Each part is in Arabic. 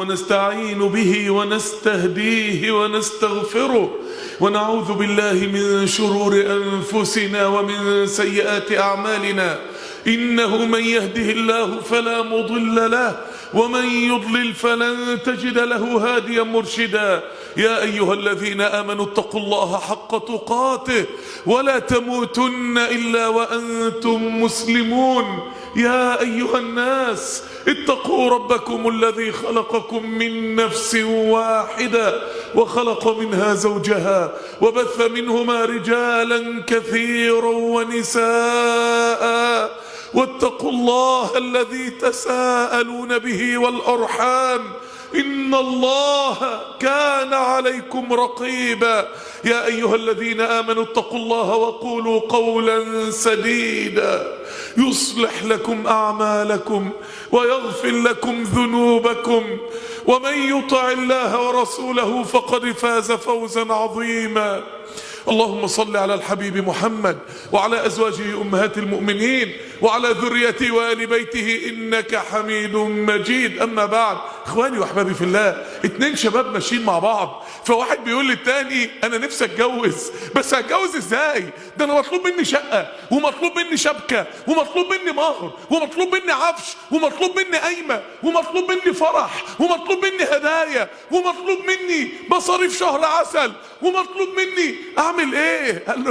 ونستعين به ونستهديه ونستغفره، ونعوذ بالله من شرور أنفسنا ومن سيئات أعمالنا. إنه من يهده الله فلا مضل له، ومن يضلل فلن تجد له هاديا مرشدا. يا أيها الذين آمنوا اتقوا الله حق تقاته ولا تموتن إلا وأنتم مسلمون. يا أيها الناس اتقوا ربكم الذي خلقكم من نفس واحدة وخلق منها زوجها وبث منهما رجالا كثيرا ونساء، واتقوا الله الذي تساءلون به والأرحام إن الله كان عليكم رقيبا. يا أيها الذين آمنوا اتقوا الله وقولوا قولا سديدا يصلح لكم أعمالكم ويغفر لكم ذنوبكم، ومن يطع الله ورسوله فقد فاز فوزا عظيما. اللهم صل على الحبيب محمد وعلى أزواجه أمهات المؤمنين وعلى ذريته وآل بيته إنك حميد مجيد. أما بعد، إخواني وأحبابي في الله، اتنين شباب ماشيين مع بعض، فواحد بيقول للتاني أنا نفسي أتجوز، بس هتجوز إزاي؟ ده أنا مطلوب مني شقة، ومطلوب مني شبكة، ومطلوب مني مهر، ومطلوب مني عفش، ومطلوب مني قايمة، ومطلوب مني فرح، ومطلوب مني هدايا، ومطلوب مني مصاريف شهر عسل، ومطلوب مني أعمل إيه؟ قال له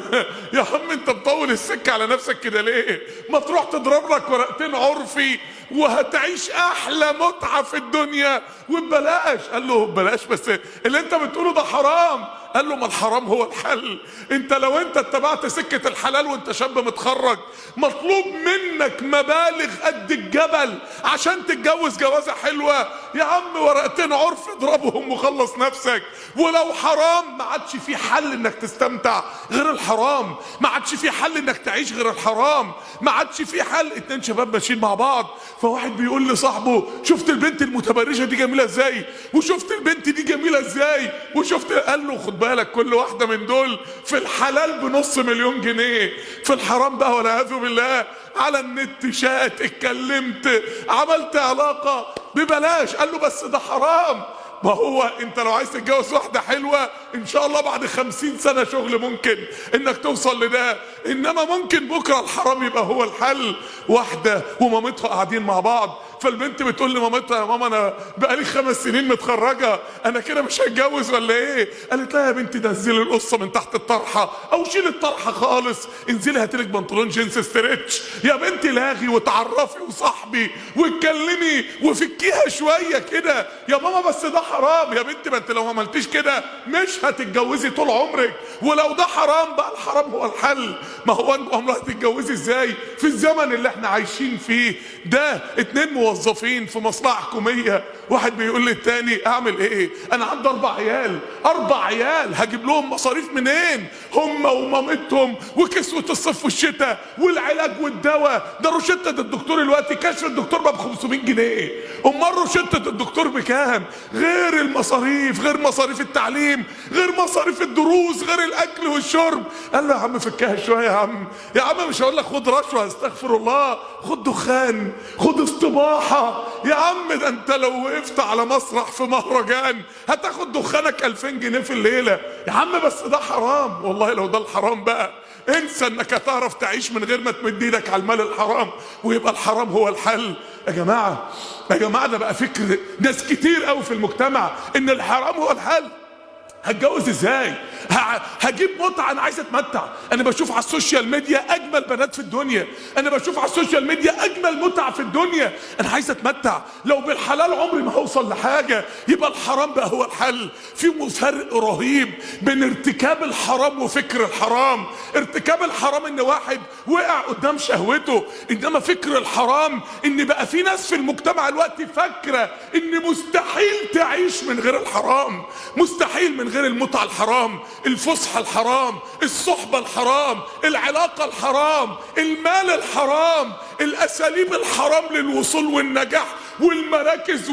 يا عم أنت مطول السكة على نفسك كده ليه؟ ما تروح تضرب لك ورقتين عرفي وهتعيش أحلى متعة في الدنيا وببلاش. قال له ببلاش؟ بس اللي أنت بتقوله ده حرام. قال له ما الحرام هو الحل. انت لو انت اتبعت سكة الحلال وانت شاب متخرج، مطلوب منك مبالغ قد الجبل عشان تتجوز جوازة حلوة. يا عم ورقتين عرف اضربهم وخلص نفسك. ولو حرام ما عادش في حل انك تستمتع غير الحرام، ما عادش في حل انك تعيش غير الحرام، ما عادش في حل. اتنين شباب ماشيين مع بعض، فواحد بيقول لصاحبه شفت البنت المتبرجة دي جميلة ازاي؟ وشفت البنت دي جميلة ازاي؟ وشفت؟ قال له خد بالك كل واحدة من دول في الحلال ب500,000 جنيه، في الحرام بقى والعياذ بالله على النت شات، اتكلمت، عملت علاقة ببلاش. قال له بس ده حرام. ما هو انت لو عايز تتجوز واحدة حلوة ان شاء الله بعد 50 سنة شغل ممكن انك توصل لده، انما ممكن بكرة الحرام يبقى هو الحل. واحدة ومامتها قاعدين مع بعض، فالبنت بتقول لمامتها يا ماما انا بقالي 5 سنين متخرجة، انا كده مش هتجوز ولا ايه؟ قالت لها يا بنتي نزلي القصة من تحت الطرحة او شيل الطرحة خالص، انزلي هاتلك بنطلون جينز ستريتش يا بنتي، لاغي وتعرفي وصاحبي واتكلمي وفكيها شوية كده. يا ماما بس ده حرام. يا بنتي ما انت لو ما عملتيش كده مش هتتجوزي طول عمرك، ولو ده حرام بقى الحرام هو الحل. ما هو انت هتتجوزي ازاي في الزمن اللي احنا عايشين فيه ده؟ اتنين موظفين في مصلحة حكومية، واحد بيقول للتاني اعمل ايه؟ انا عندي 4 عيال، 4 عيال هجيب لهم مصاريف منين؟ هم ومامتهم وكسوة الصيف والشتاء والعلاج والدواء. ده روشتة الدكتور دلوقتي كشف الدكتور بقى ب500 جنيه، امال روشتة الدكتور بكام؟ غير المصاريف، غير مصاريف التعليم، غير مصاريف الدروس، غير الاكل والشرب. قال له يا عم فكها شويه يا عم، يا عم مش هقول لك خد رشوه استغفر الله، خد دخان، خد استباحه. يا عم ده انت لو وقفت على مسرح في مهرجان هتاخد دخانك 2000 جنيه في الليله. يا عم بس ده حرام. والله لو ده الحرام بقى انسى انك هتعرف تعيش من غير ما تمد ايدك على المال الحرام ويبقى الحرام هو الحل. يا جماعه ده بقى فكر ناس كتير قوي في المجتمع ان الحرام هو الحل. هتجوز ازاي؟ هجيب متعه، انا عايز اتمتع. انا بشوف على السوشيال ميديا اجمل بنات في الدنيا، انا بشوف على السوشيال ميديا اجمل متعه في الدنيا، انا عايز اتمتع. لو بالحلال عمري ما هوصل لحاجه، يبقى الحرام بقى هو الحل. في فرق رهيب بين ارتكاب الحرام وفكر الحرام. ارتكاب الحرام ان واحد وقع قدام شهوته، انما فكر الحرام ان بقى في ناس في المجتمع الوقت فاكره ان مستحيل تعيش من غير الحرام، مستحيل من غير المتعه الحرام، الفسحه الحرام، الصحبه الحرام، العلاقه الحرام، المال الحرام، الاساليب الحرام للوصول والنجاح والمراكز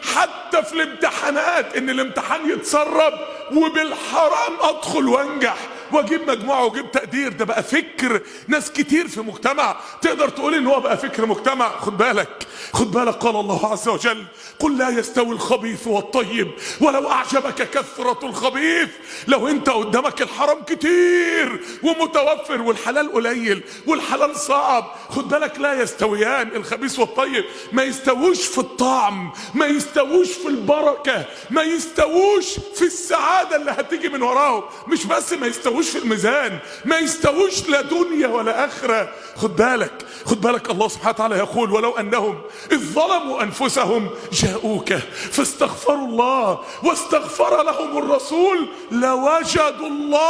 حتى في الامتحانات ان الامتحان يتسرب وبالحرام ادخل وانجح واجيب مجموعه واجيب تقدير. ده بقى فكر ناس كتير في مجتمع، تقدر تقول ان هو بقى فكر مجتمع. خد بالك خد بالك، قال الله عز وجل: قل لا يستوي الخبيث والطيب ولو أعجبك كثرة الخبيث. لو انت قدامك الحرام كتير ومتوفر والحلال قليل والحلال صعب، خد بالك لا يستويان. الخبيث والطيب ما يستووش في الطعم، ما يستووش في البركة، ما يستووش في السعادة اللي هتيجي من وراهم. مش بس ما يستووش في الميزان، ما يستووش لا دنيا ولا آخرة. خد بالك، خد بالك، الله سبحانه وتعالى يقول: ولو أنهم إذ ظلموا أنفسهم جاءوك فاستغفروا الله واستغفر لهم الرسول لوجدوا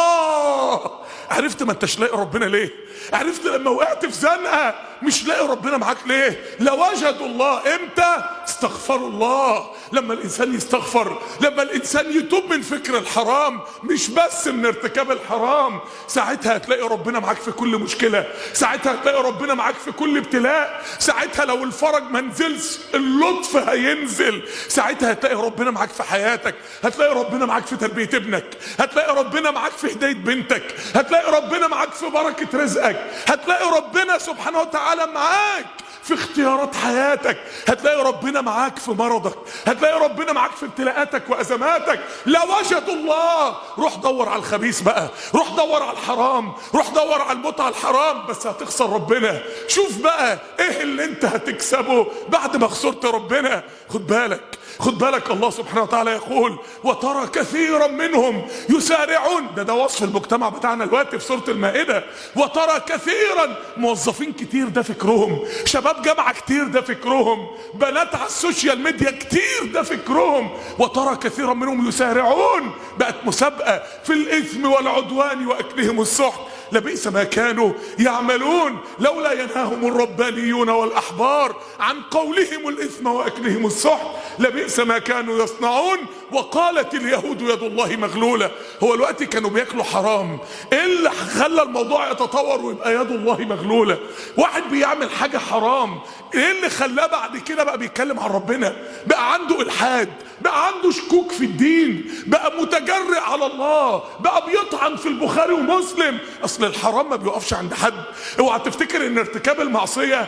الله. عرفت ما انتش لاقي ربنا ليه؟ عرفت لما وقعت في زنقة مش لاقي ربنا معاك ليه؟ لوجدوا الله. امتى؟ استغفروا الله. لما الانسان يستغفر، لما الانسان يتوب من فكر الحرام، مش بس من ارتكاب الحرام، ساعتها هتلاقي ربنا معاك في كل مشكلة، ساعتها هتلاقي ربنا معاك في كل ابتلاء، ساعتها لو الفرج ما نزلش اللطف هينزل، ساعتها هتلاقي ربنا معاك في حياتك، هتلاقي ربنا معاك في تربية ابنك، هتلاقي ربنا معاك في هداية بنتك، هتلاقي ربنا معاك في بركة رزقك، هتلاقي ربنا سبحانه وتعالى معاك في اختيارات حياتك، هتلاقي ربنا معاك في مرضك، هتلاقي ربنا معاك في ابتلاءاتك وازماتك. لوجدوا الله. روح دور على الخبيث بقى، روح دور على الحرام، روح دور على المتعة الحرام، بس هتخسر ربنا. شوف بقى ايه اللي انت هتكسبه بعد ما خسرت ربنا. خد بالك، خد بالك، الله سبحانه وتعالى يقول: وترى كثيرا منهم يسارعون. ده وصف المجتمع بتاعنا دلوقتي في سورة المائدة. وترى كثيرا، موظفين كتير ده فكرهم، شباب جامعة كتير ده فكرهم، بنات على السوشيال ميديا كتير ده فكرهم. وترى كثيرا منهم يسارعون، بقت مسابقة في الإثم والعدوان وأكلهم السحت. لبئس ما كانوا يعملون. لولا ينهاهم الربانيون والأحبار عن قولهم الإثم وأكلهم السحت لبئس ما كانوا يصنعون. وقالت اليهود يد الله مغلولة. هو الوقت كانوا بياكلوا حرام، ايه اللي خلى الموضوع يتطور ويبقى يد الله مغلولة؟ واحد بيعمل حاجة حرام، ايه اللي خلاه بعد كده بقى بيتكلم عن ربنا؟ بقى عنده الحاد، بقى عنده شكوك في الدين، بقى متجرئ على الله، بقى بيطعن في البخاري ومسلم. اصل الحرام ما بيوقفش عند حد. اوعى تفتكر ان ارتكاب المعصية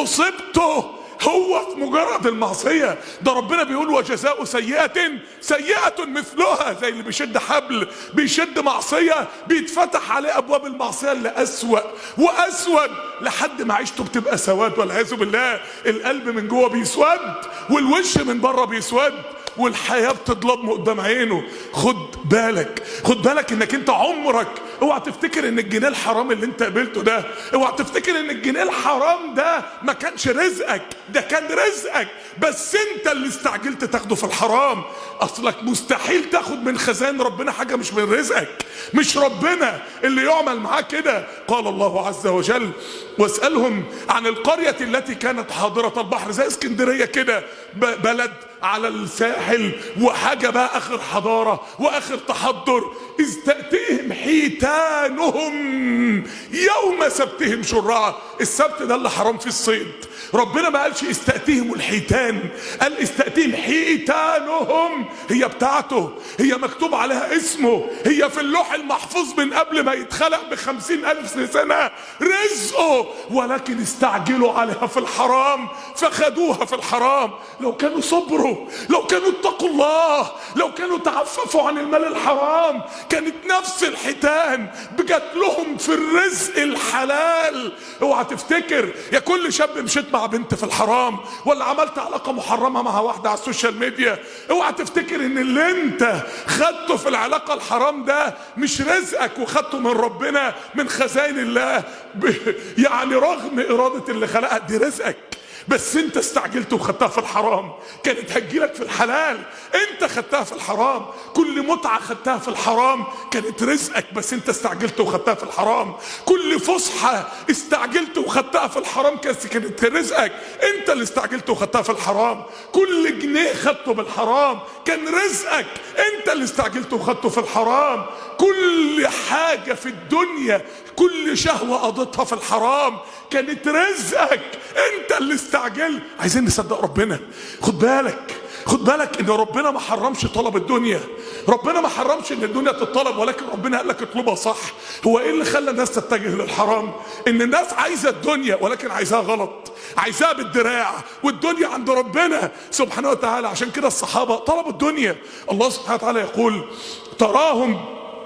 مصيبته هو في مجرد المعصية. ده ربنا بيقول: وجزاء سيئة سيئة مثلها. زي اللي بيشد حبل، بيشد معصية، بيتفتح عليه ابواب المعصية اللي اسوأ واسود لحد ما عيشته بتبقى سواد والعياذ بالله. القلب من جوه بيسود والوش من بره بيسود والحياة بتضلم قدام عينه. خد بالك، خد بالك انك انت عمرك، اوعى تفتكر ان الجنيه الحرام اللي انت قبلته ده، اوعى تفتكر ان الجنيه الحرام ده ما كانش رزقك، ده كان رزقك، بس انت اللي استعجلت تاخده في الحرام. اصلك مستحيل تاخد من خزائن ربنا حاجة مش من رزقك، مش ربنا اللي يعمل معاه كده. قال الله عز وجل: واسألهم عن القرية التي كانت حاضرة البحر. زي اسكندرية كده، بلد على الساحل وحاجة بقى اخر حضارة واخر تحضر. اذ تأتيهم حيتانهم يوم سبتهم شرعا. السبت ده اللي حرام في الصيد. ربنا ما قالش استأتيهم الحيتان، قال استأتيهم حيتانهم. هي بتاعته، هي مكتوب عليها اسمه، هي في اللوح المحفوظ من قبل ما يتخلق ب50,000 سنة رزقه، ولكن استعجلوا عليها في الحرام فخدوها في الحرام. لو كانوا صبروا، لو كانوا اتقوا الله، لو كانوا تعففوا عن المال الحرام، كانت نفس الحيتان بجت لهم في الرزق الحلال. اوعى تفتكر يا كل شاب مشيت مع بنت في الحرام ولا عملت علاقة محرمة مع واحدة على السوشيال ميديا، اوعى تفتكر ان اللي انت خدته في العلاقة الحرام ده مش رزقك وخدته من ربنا من خزائن الله. يعني رغم ارادة اللي خلقها دي رزقك، بس انت استعجلت وخدتها في الحرام. كانت هتجيلك في الحلال، انت خدتها في الحرام. كل متعة خدتها في الحرام كانت رزقك، بس انت استعجلت وخدتها في الحرام. كل فسحة استعجلت وخدتها في الحرام كانت رزقك، انت اللي استعجلت وخدتها في الحرام. كل جنيه خدته بالحرام كان رزقك، انت اللي استعجلت وخدته في الحرام. كل حاجة في الدنيا، كل شهوة قضيتها في الحرام كانت رزقك، انت اللي استعجلت. عايزين نصدق ربنا. خد بالك، خد بالك ان ربنا ما حرمش طلب الدنيا، ربنا ما حرمش ان الدنيا تطلب، ولكن ربنا قال لك اطلبها صح. هو ايه اللي خلى الناس تتجه للحرام؟ ان الناس عايزه الدنيا ولكن عايزاها غلط، عايزاها بالدراع، والدنيا عند ربنا سبحانه وتعالى. عشان كده الصحابه طلبوا الدنيا. الله سبحانه وتعالى يقول تراهم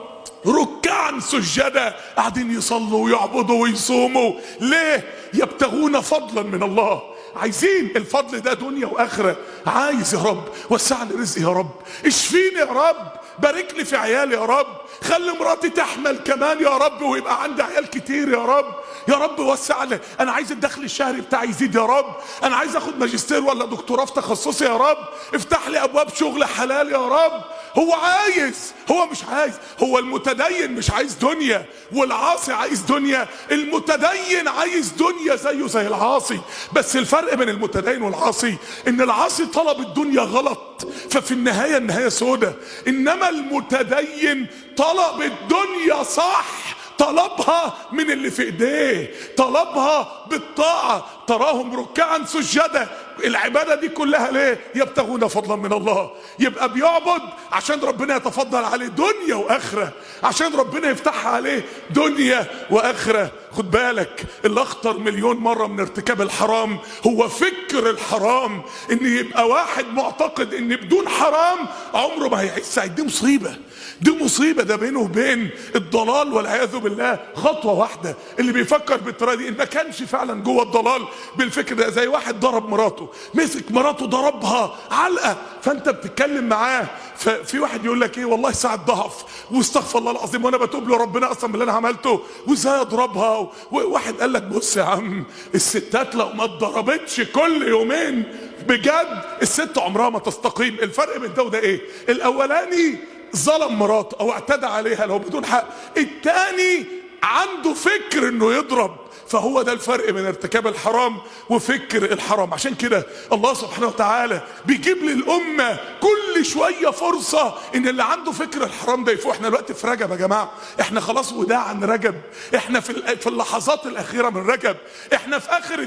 ركعا سجدا، قاعدين يصلوا ويعبدوا ويصوموا. ليه؟ يبتغون فضلا من الله، عايزين الفضل ده دنيا واخره. عايز يا رب وسع لي رزقي يا رب، اشفيني يا رب، بارك لي في عيالي يا رب، خلي مراتي تحمل كمان يا رب ويبقى عندي عيال كتير يا رب، يا رب وسع لي، انا عايز الدخل الشهري بتاعي يزيد يا رب، انا عايز اخد ماجستير ولا دكتوراه في تخصصي يا رب، افتح لي ابواب شغل حلال يا رب. هو عايز، هو مش عايز. هو المتدين مش عايز دنيا والعاصي عايز دنيا. المتدين عايز دنيا زيه زي العاصي، بس الفرق بين المتدين والعاصي ان العاصي طلب الدنيا غلط ففي النهاية النهاية سودة، انما المتدين طلب الدنيا صح، طلبها من اللي في ايديه، طلبها بالطاعة. تراهم ركعا سجدا، العبادة دي كلها ليه؟ يبتغون فضلا من الله. يبقى بيعبد عشان ربنا يتفضل عليه دنيا واخرة، عشان ربنا يفتحها عليه دنيا واخرة. خد بالك اللي اخطر مليون مرة من ارتكاب الحرام هو فكر الحرام، ان يبقى واحد معتقد ان بدون حرام عمره ما هيعيش سعيد. دي مصيبة، دي مصيبة، ده بينه وبين الضلال والعياذ بالله خطوة واحدة. اللي بيفكر بالطريقة دي ان ما كانش فعلا جوه الضلال بالفكر ده، زي واحد ضرب مراته، مسك مراته ضربها علقة، فانت بتتكلم معاه ففي واحد يقول لك ايه والله ساعة ضعف واستغفر الله العظيم وانا بتوب له ربنا اصلا من اللي انا عملته وازاي اضربها. وواحد قال لك بص يا عم، الستات لو ما اتضربتش كل يومين بجد الست عمرها ما تستقيم. الفرق بين ده وده ايه؟ الاولاني ظلم مراته او اعتدى عليها لو بدون حق، التاني عنده فكر انه يضرب. فهو ده الفرق بين ارتكاب الحرام وفكر الحرام. عشان كده الله سبحانه وتعالى بيجيب للأمة كل شوية فرصة ان اللي عنده فكر الحرام ده يفوق. احنا دلوقتي في رجب يا جماعة، احنا خلاص وداع عن رجب، احنا في اللحظات الأخيرة من رجب، احنا في آخر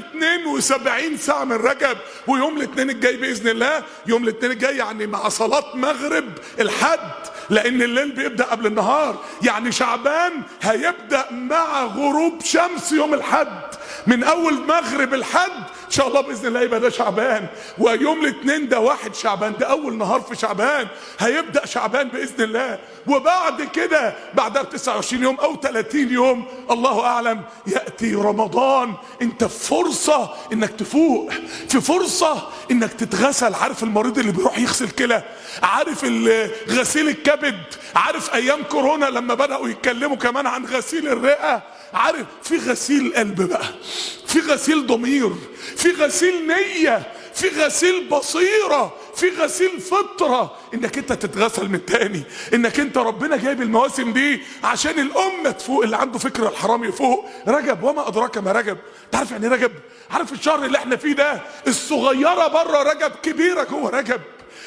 72 ساعة من رجب. ويوم الاثنين الجاي بإذن الله، يوم الاثنين الجاي يعني مع صلاة مغرب الحد، لأن الليل بيبدأ قبل النهار، يعني شعبان هيبدأ مع غروب شمس يوم الحد. من أول مغرب الحد إن شاء الله بإذن الله يبقى ده شعبان. ويوم الاثنين ده 1 شعبان، ده أول نهار في شعبان، هيبدأ شعبان بإذن الله. وبعد كده بعدها ب29 يوم أو 30 يوم الله أعلم يأتي رمضان. أنت في فرصة إنك تفوق، في فرصة إنك تتغسل. عارف المريض اللي بيروح يغسل كلى، عارف غسيل الكبد، عارف أيام كورونا لما بدأوا يتكلموا كمان عن غسيل الرئة، عارف في غسيل قلب بقى، في غسيل ضمير، في غسيل نية، في غسيل بصيرة، في غسيل فطرة، انك انت تتغسل من تاني. انك انت ربنا جايب المواسم دي عشان الامة تفوق، اللي عنده فكر الحرام يفوق. رجب وما ادراك ما رجب. تعرف يعني رجب؟ عارف الشهر اللي احنا فيه ده الصغيرة بره رجب، كبيرة جوه رجب.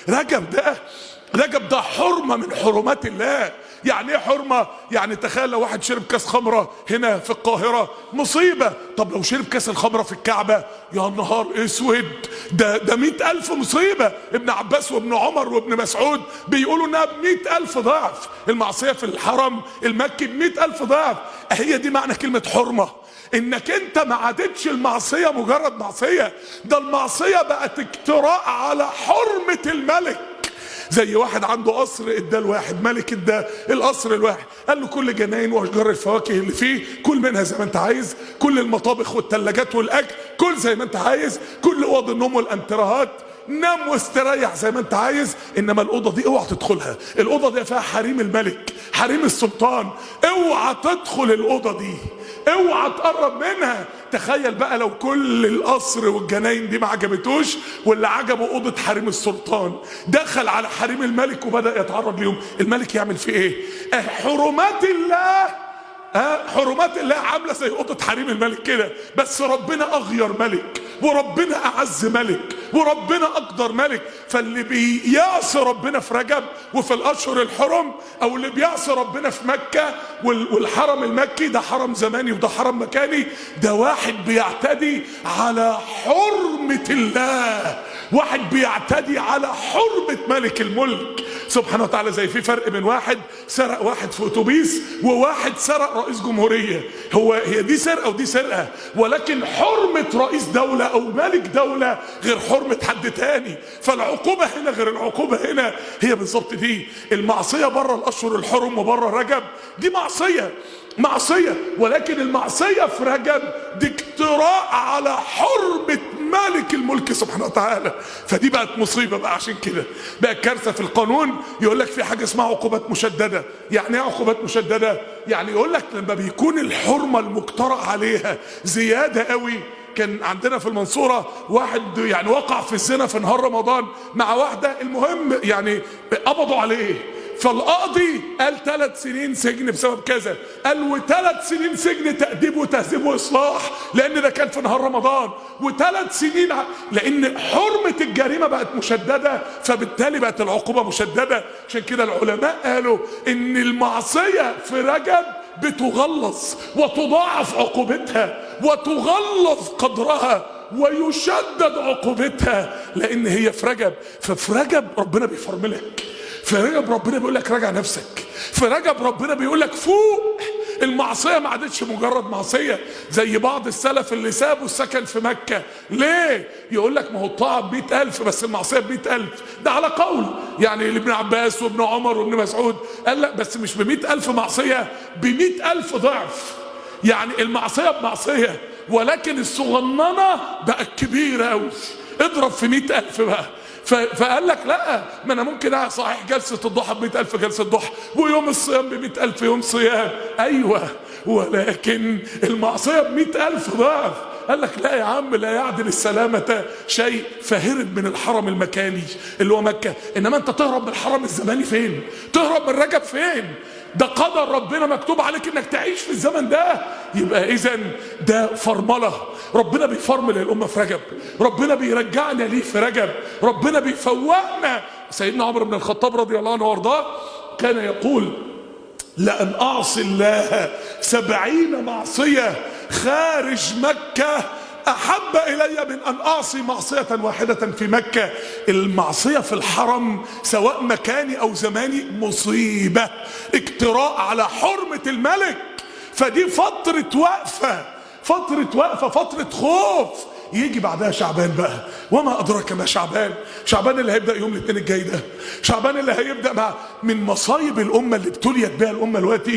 رجب ده حرمة من حرمات الله. يعني ايه حرمة؟ يعني تخيل لو واحد شرب كاس خمرة هنا في القاهرة مصيبة، طب لو شرب كاس الخمرة في الكعبة يا نهار اسود، ده 100,000 مصيبة. ابن عباس وابن عمر وابن مسعود بيقولوا انها ب100,000 ضعف. المعصية في الحرم المكي ب100,000 ضعف. هي دي معنى كلمة حرمة، انك انت ما عادتش المعصية مجرد معصية، ده المعصية بقت اجتراء على حرمة الملك. زي واحد عنده قصر ادى الواحد، ملك ادى القصر الواحد، قال له كل جناين واشجار الفواكه اللي فيه كل منها زي ما انت عايز، كل المطابخ والثلاجات والاكل كل زي ما انت عايز، كل اوض النوم والانترهات نام واستريح زي ما انت عايز، انما الاوضه دي اوعى تدخلها، الاوضه دي فيها حريم الملك، حريم السلطان، اوعى تدخل الاوضه دي، اوعى تقرب منها. تخيل بقى لو كل القصر والجناين دي ما عجبتوش، واللي عجبه اوضه حريم السلطان دخل على حريم الملك وبدأ يتعرض ليهم، الملك يعمل فيه ايه؟ حرمات الله، حرمات الله عامله زي اوضه حريم الملك كده، بس ربنا اغير ملك وربنا اعز ملك وربنا اقدر ملك. فاللي بيعصي ربنا في رجب وفي الاشهر الحرم، او اللي بيعصي ربنا في مكة والحرم المكي ده حرم زماني وده حرم مكاني، ده واحد بيعتدي على حرمة الله، واحد بيعتدي على حرمة ملك الملك سبحانه وتعالى. زي في فرق بين واحد سرق واحد في اتوبيس وواحد سرق رئيس جمهورية. هي دي سرقة ودي سرقة، ولكن حرمة رئيس دولة او ملك دولة غير حرمة حد تاني. فالعقوبة هنا غير العقوبة هنا. هي بالظبط دي المعصية بره الاشهر الحرم وبره رجب، دي معصية، ولكن المعصية في رجب دي اجتراء على حرمة مالك الملك سبحانه وتعالى. فدي بقت مصيبة بقى. عشان كده بقى كارثة في القانون. يقول لك في حاجة اسمها عقوبات مشددة. يعني ايه عقوبات مشددة؟ يعني يقول لك لما بيكون الحرمة المجترأ عليها زيادة قوي. كان عندنا في المنصورة واحد يعني وقع في الزنا في نهار رمضان مع واحدة، المهم يعني قبضوا عليه. فالقاضي قال 3 سنين سجن بسبب كذا، قال و3 سنين سجن تأديب وتهذيب وإصلاح، لأن ده كان في نهار رمضان، و3 سنين لأن حرمة الجريمة بقت مشددة، فبالتالي بقت العقوبة مشددة. عشان كده العلماء قالوا إن المعصية في رجب بتغلظ وتضاعف عقوبتها وتغلظ قدرها ويشدد عقوبتها، لأن هي في رجب. ففي رجب ربنا بيفرملك، في رجب ربنا بيقول لك راجع نفسك، في رجب ربنا بيقول لك فوق. المعصية ما عادتش مجرد معصية زي بعض السلف اللي سابوا السكن في مكة. ليه؟ يقول لك ما هو الطاعة ب100,000 بس المعصية ب100,000. ده على قول يعني لابن عباس وابن عمر وابن مسعود، قال لا بس مش ب100,000 معصية، ب100,000 ضعف. يعني المعصية بمعصية، ولكن الصغننة بقت كبيرة أوي. اضرب في 100,000 بقى. فقال لك لا، ما انا ممكن صحيح جلسة الضحى ب100,000 جلسة ضحى، ويوم الصيام ب100,000 يوم صيام، ايوه، ولكن المعصية ب100,000 ضعف. قال لك لا يا عم، لا يعدل السلامة شيء. فهرب من الحرم المكاني اللي هو مكة. انما انت تهرب من الحرم الزماني فين؟ تهرب من رجب فين؟ ده قدر ربنا، مكتوب عليك انك تعيش في الزمن ده. يبقى اذن ده فرمله. ربنا بيفرمل الامه في رجب، ربنا بيرجعنا ليه في رجب، ربنا بيفوقنا. سيدنا عمر بن الخطاب رضي الله عنه وارضاه كان يقول لأن أعصي الله 70 معصية خارج مكة أحب إلي من أن أعصي معصية واحدة في مكة. المعصية في الحرم سواء مكاني أو زماني مصيبة، اجتراء على حرمة الملك. فدي فترة وقفة، فترة خوف. يجي بعدها شعبان بقى، وما أدراك ما شعبان. شعبان اللي هيبدأ يوم الاثنين الجاي ده، شعبان اللي هيبدأ من مصايب الأمة اللي ابتليت بها الأمة دلوقتي.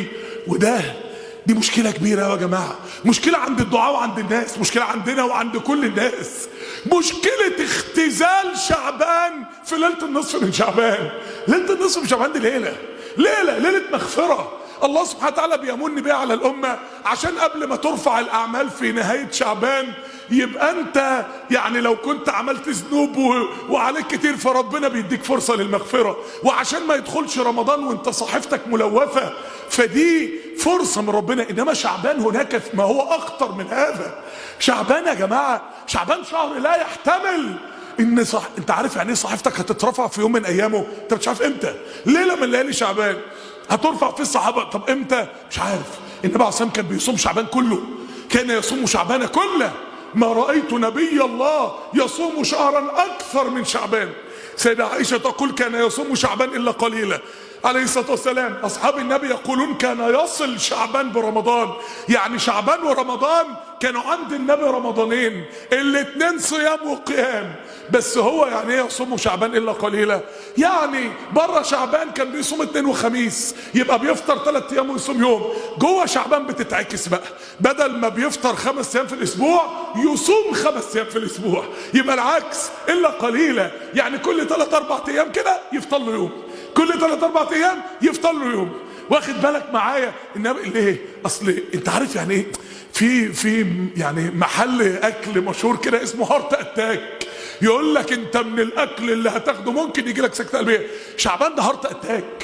دي مشكلة كبيرة يا جماعة، مشكلة عند الدعاء وعند الناس، مشكلة عندنا وعند كل الناس. مشكلة اختزال شعبان في ليلة النصف من شعبان. ليلة النصف من شعبان دي ليلة مغفرة. الله سبحانه وتعالى بيمن بيها على الأمة، عشان قبل ما ترفع الأعمال في نهاية شعبان يبقى أنت يعني لو كنت عملت ذنوب وعليك كتير، فربنا بيديك فرصة للمغفرة، وعشان ما يدخلش رمضان وانت صحيفتك ملوثة. فدي فرصة من ربنا. إنما شعبان هناك ما هو أخطر من هذا. شعبان يا جماعة، شعبان شهر لا يحتمل ان انت عارف يعني ايه صحيفتك هتترفع في يوم من ايامه؟ انت مش عارف امتى. ليله من ليالي شعبان هترفع في الصحابه. طب امتى؟ مش عارف. النبي عليه الصلاه والسلام كان بيصوم شعبان كله، كان يصوم شعبان كله. ما رايت نبي الله يصوم شهرا اكثر من شعبان. سيدة عائشه تقول كان يصوم شعبان الا قليلا عليه الصلاه والسلام. اصحاب النبي يقولون كان يصل شعبان برمضان. يعني شعبان ورمضان كانوا عند النبي رمضانين، الاثنين صيام وقيام. بس هو يعني ايه يصوم شعبان الا قليلا؟ يعني بره شعبان كان بيصوم 2 وخميس، يبقى بيفطر 3 ايام ويصوم يوم. جوه شعبان بتتعكس بقى، بدل ما بيفطر 5 ايام في الاسبوع يصوم 5 ايام في الاسبوع. يبقى العكس، الا قليلا. يعني كل 3-4 ايام كده يفطر له يوم، كل 3-4 ايام يفطر له يوم. واخد بالك معايا؟ النبي ليه؟ اصل انت عارف يعني ايه؟ في يعني محل اكل مشهور كده اسمه هارت اتاك، يقول لك انت من الاكل اللي هتاخده ممكن يجي لك سكتة قلبية. شعبان ده هارت اتاك.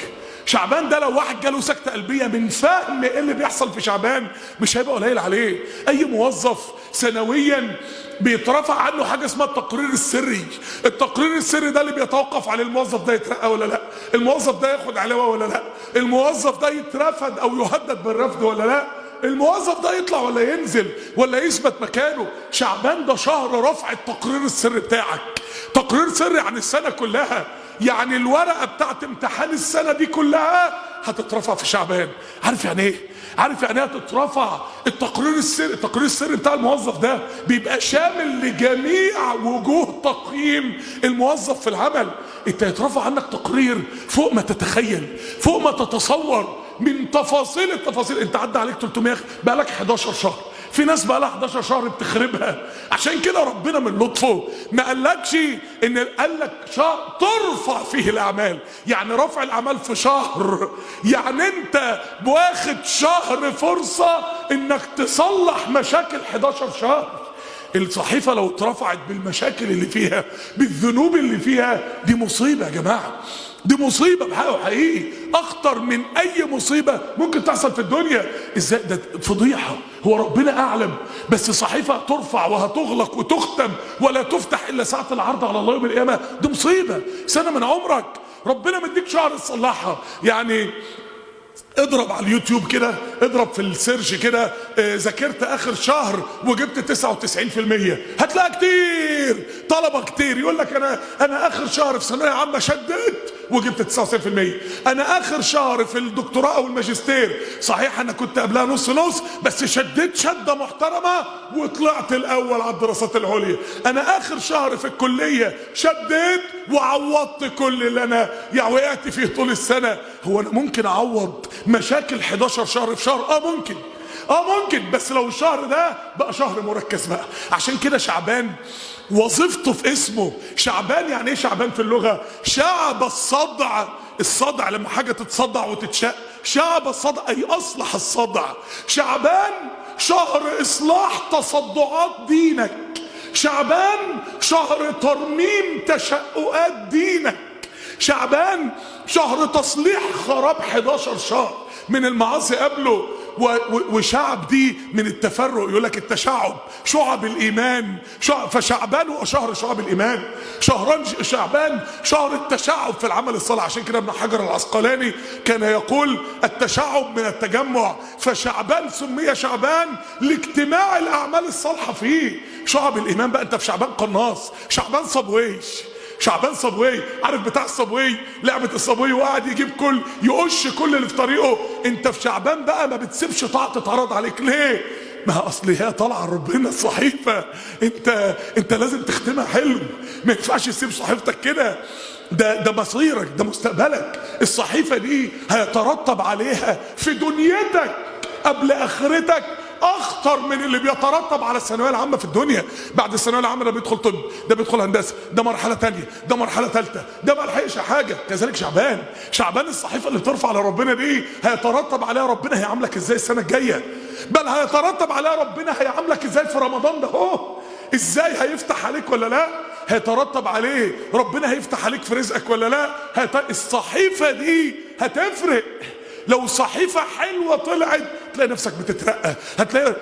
شعبان ده لو واحد جاله سكتة قلبية من فهم ايه اللي بيحصل في شعبان مش هيبقى قليل عليه. اي موظف سنويا بيترفع عنه حاجة اسمها التقرير السري. التقرير السري ده اللي بيتوقف على الموظف ده يترقى ولا لا، الموظف ده ياخد علاوة ولا لا، الموظف ده يترفد او يهدد بالرفض ولا لا، الموظف ده يطلع ولا ينزل ولا يثبت مكانه. شعبان ده شهر رفع التقرير السري بتاعك. تقرير سري عن السنة كلها، يعني الورقة بتاعت امتحان السنة دي كلها هتترفع في شعبان. عارف يعني ايه؟ عارف يعني ايه هتترفع التقرير السري؟ التقرير السري بتاع الموظف ده بيبقى شامل لجميع وجوه تقييم الموظف في العمل. انت هيترفع عنك تقرير فوق ما تتخيل، فوق ما تتصور، من تفاصيل التفاصيل. انت عدى عليك 300 بقالك 11 شهر، في ناس بقى لها 11 شهر بتخربها. عشان كده ربنا من لطفه ما قالكش ان قال لك شهر ترفع فيه الاعمال، يعني رفع الاعمال في شهر، يعني انت واخد شهر فرصه انك تصلح مشاكل 11 شهر. الصحيفه لو اترفعت بالمشاكل اللي فيها، بالذنوب اللي فيها، دي مصيبه يا جماعه، دي مصيبه بحقه حقيقي، اخطر من اي مصيبه ممكن تحصل في الدنيا. ازاي ده؟ فضيحه. هو ربنا اعلم، بس صحيفه ترفع وهتغلق وتختم ولا تفتح الا ساعه العرض على الله يوم القيامه، دي مصيبه. سنه من عمرك ربنا مديك شهر تصلحها. يعني اضرب على اليوتيوب كده، اضرب في السيرش كده ذاكرت اخر شهر وجبت 99%، هتلاقي كتير طلبه كتير يقول لك انا اخر شهر في ثانويه عامه شديت وجبت 99%. انا اخر شهر في الدكتوراه او الماجستير صحيح انا كنت قبلها نص نص بس شديت شده محترمه وطلعت الاول على الدراسات العليا. انا اخر شهر في الكليه شديت وعوضت كل اللي انا وقعت فيه طول السنه. هو انا ممكن اعوض مشاكل 11 شهر في شهر؟ ممكن، بس لو الشهر ده بقى شهر مركز بقى. عشان كده شعبان وظيفته في اسمه شعبان. يعني ايه شعبان في اللغه؟ شعب الصدع. الصدع لما حاجه تتصدع وتتشق، شعب الصدع اي اصلح الصدع. شعبان شهر اصلاح تصدعات دينك. شعبان شهر ترميم تشققات دينك. شعبان شهر تصليح خراب 11 شهر من المعاصي قبله. وشعب دي من التفرق، يقول لك التشعب شعب الايمان. فشعبان هو شهر شعب الايمان. شعبان شهر التشعب في العمل الصالح. عشان كده ابن حجر العسقلاني كان يقول التشعب من التجمع، فشعبان سمي شعبان لاجتماع الاعمال الصالحه فيه. شعب الايمان بقى انت في شعبان قناص، شعبان صبويش، شعبان صبوي. عارف بتاع الصبوي، لعبة الصبوي، وقاعد يجيب يقش كل اللي في طريقه. انت في شعبان بقى ما بتسيبش طاعة تتعرض عليك. ليه؟ ما اصل هي طالعه ربنا الصحيفه، انت لازم تختمها حلو، ما ينفعش تسيب صحيفتك كده. ده مصيرك، ده مستقبلك. الصحيفه دي هيترتب عليها في دنيتك قبل اخرتك اخطر من اللي بيترتب على الثانويه العامه في الدنيا. بعد الثانويه العامه ده بيدخل طب، ده بيدخل هندسه، ده مرحله تانية، ده مرحله ثالثه، ده ما لحقش حاجه. كذلك شعبان الصحيفه اللي بترفع على ربنا دي هيترتب عليها ربنا هيعاملك ازاي السنه الجايه، بل هيترتب عليها ربنا هيعاملك ازاي في رمضان ده اهو. ازاي هيفتح عليك ولا لا، هيترتب عليه ربنا هيفتح عليك في رزقك ولا لا. الصحيفه دي هتفرق. لو صحيفة حلوة طلعت تلاقي نفسك بتترقى، هتلاقي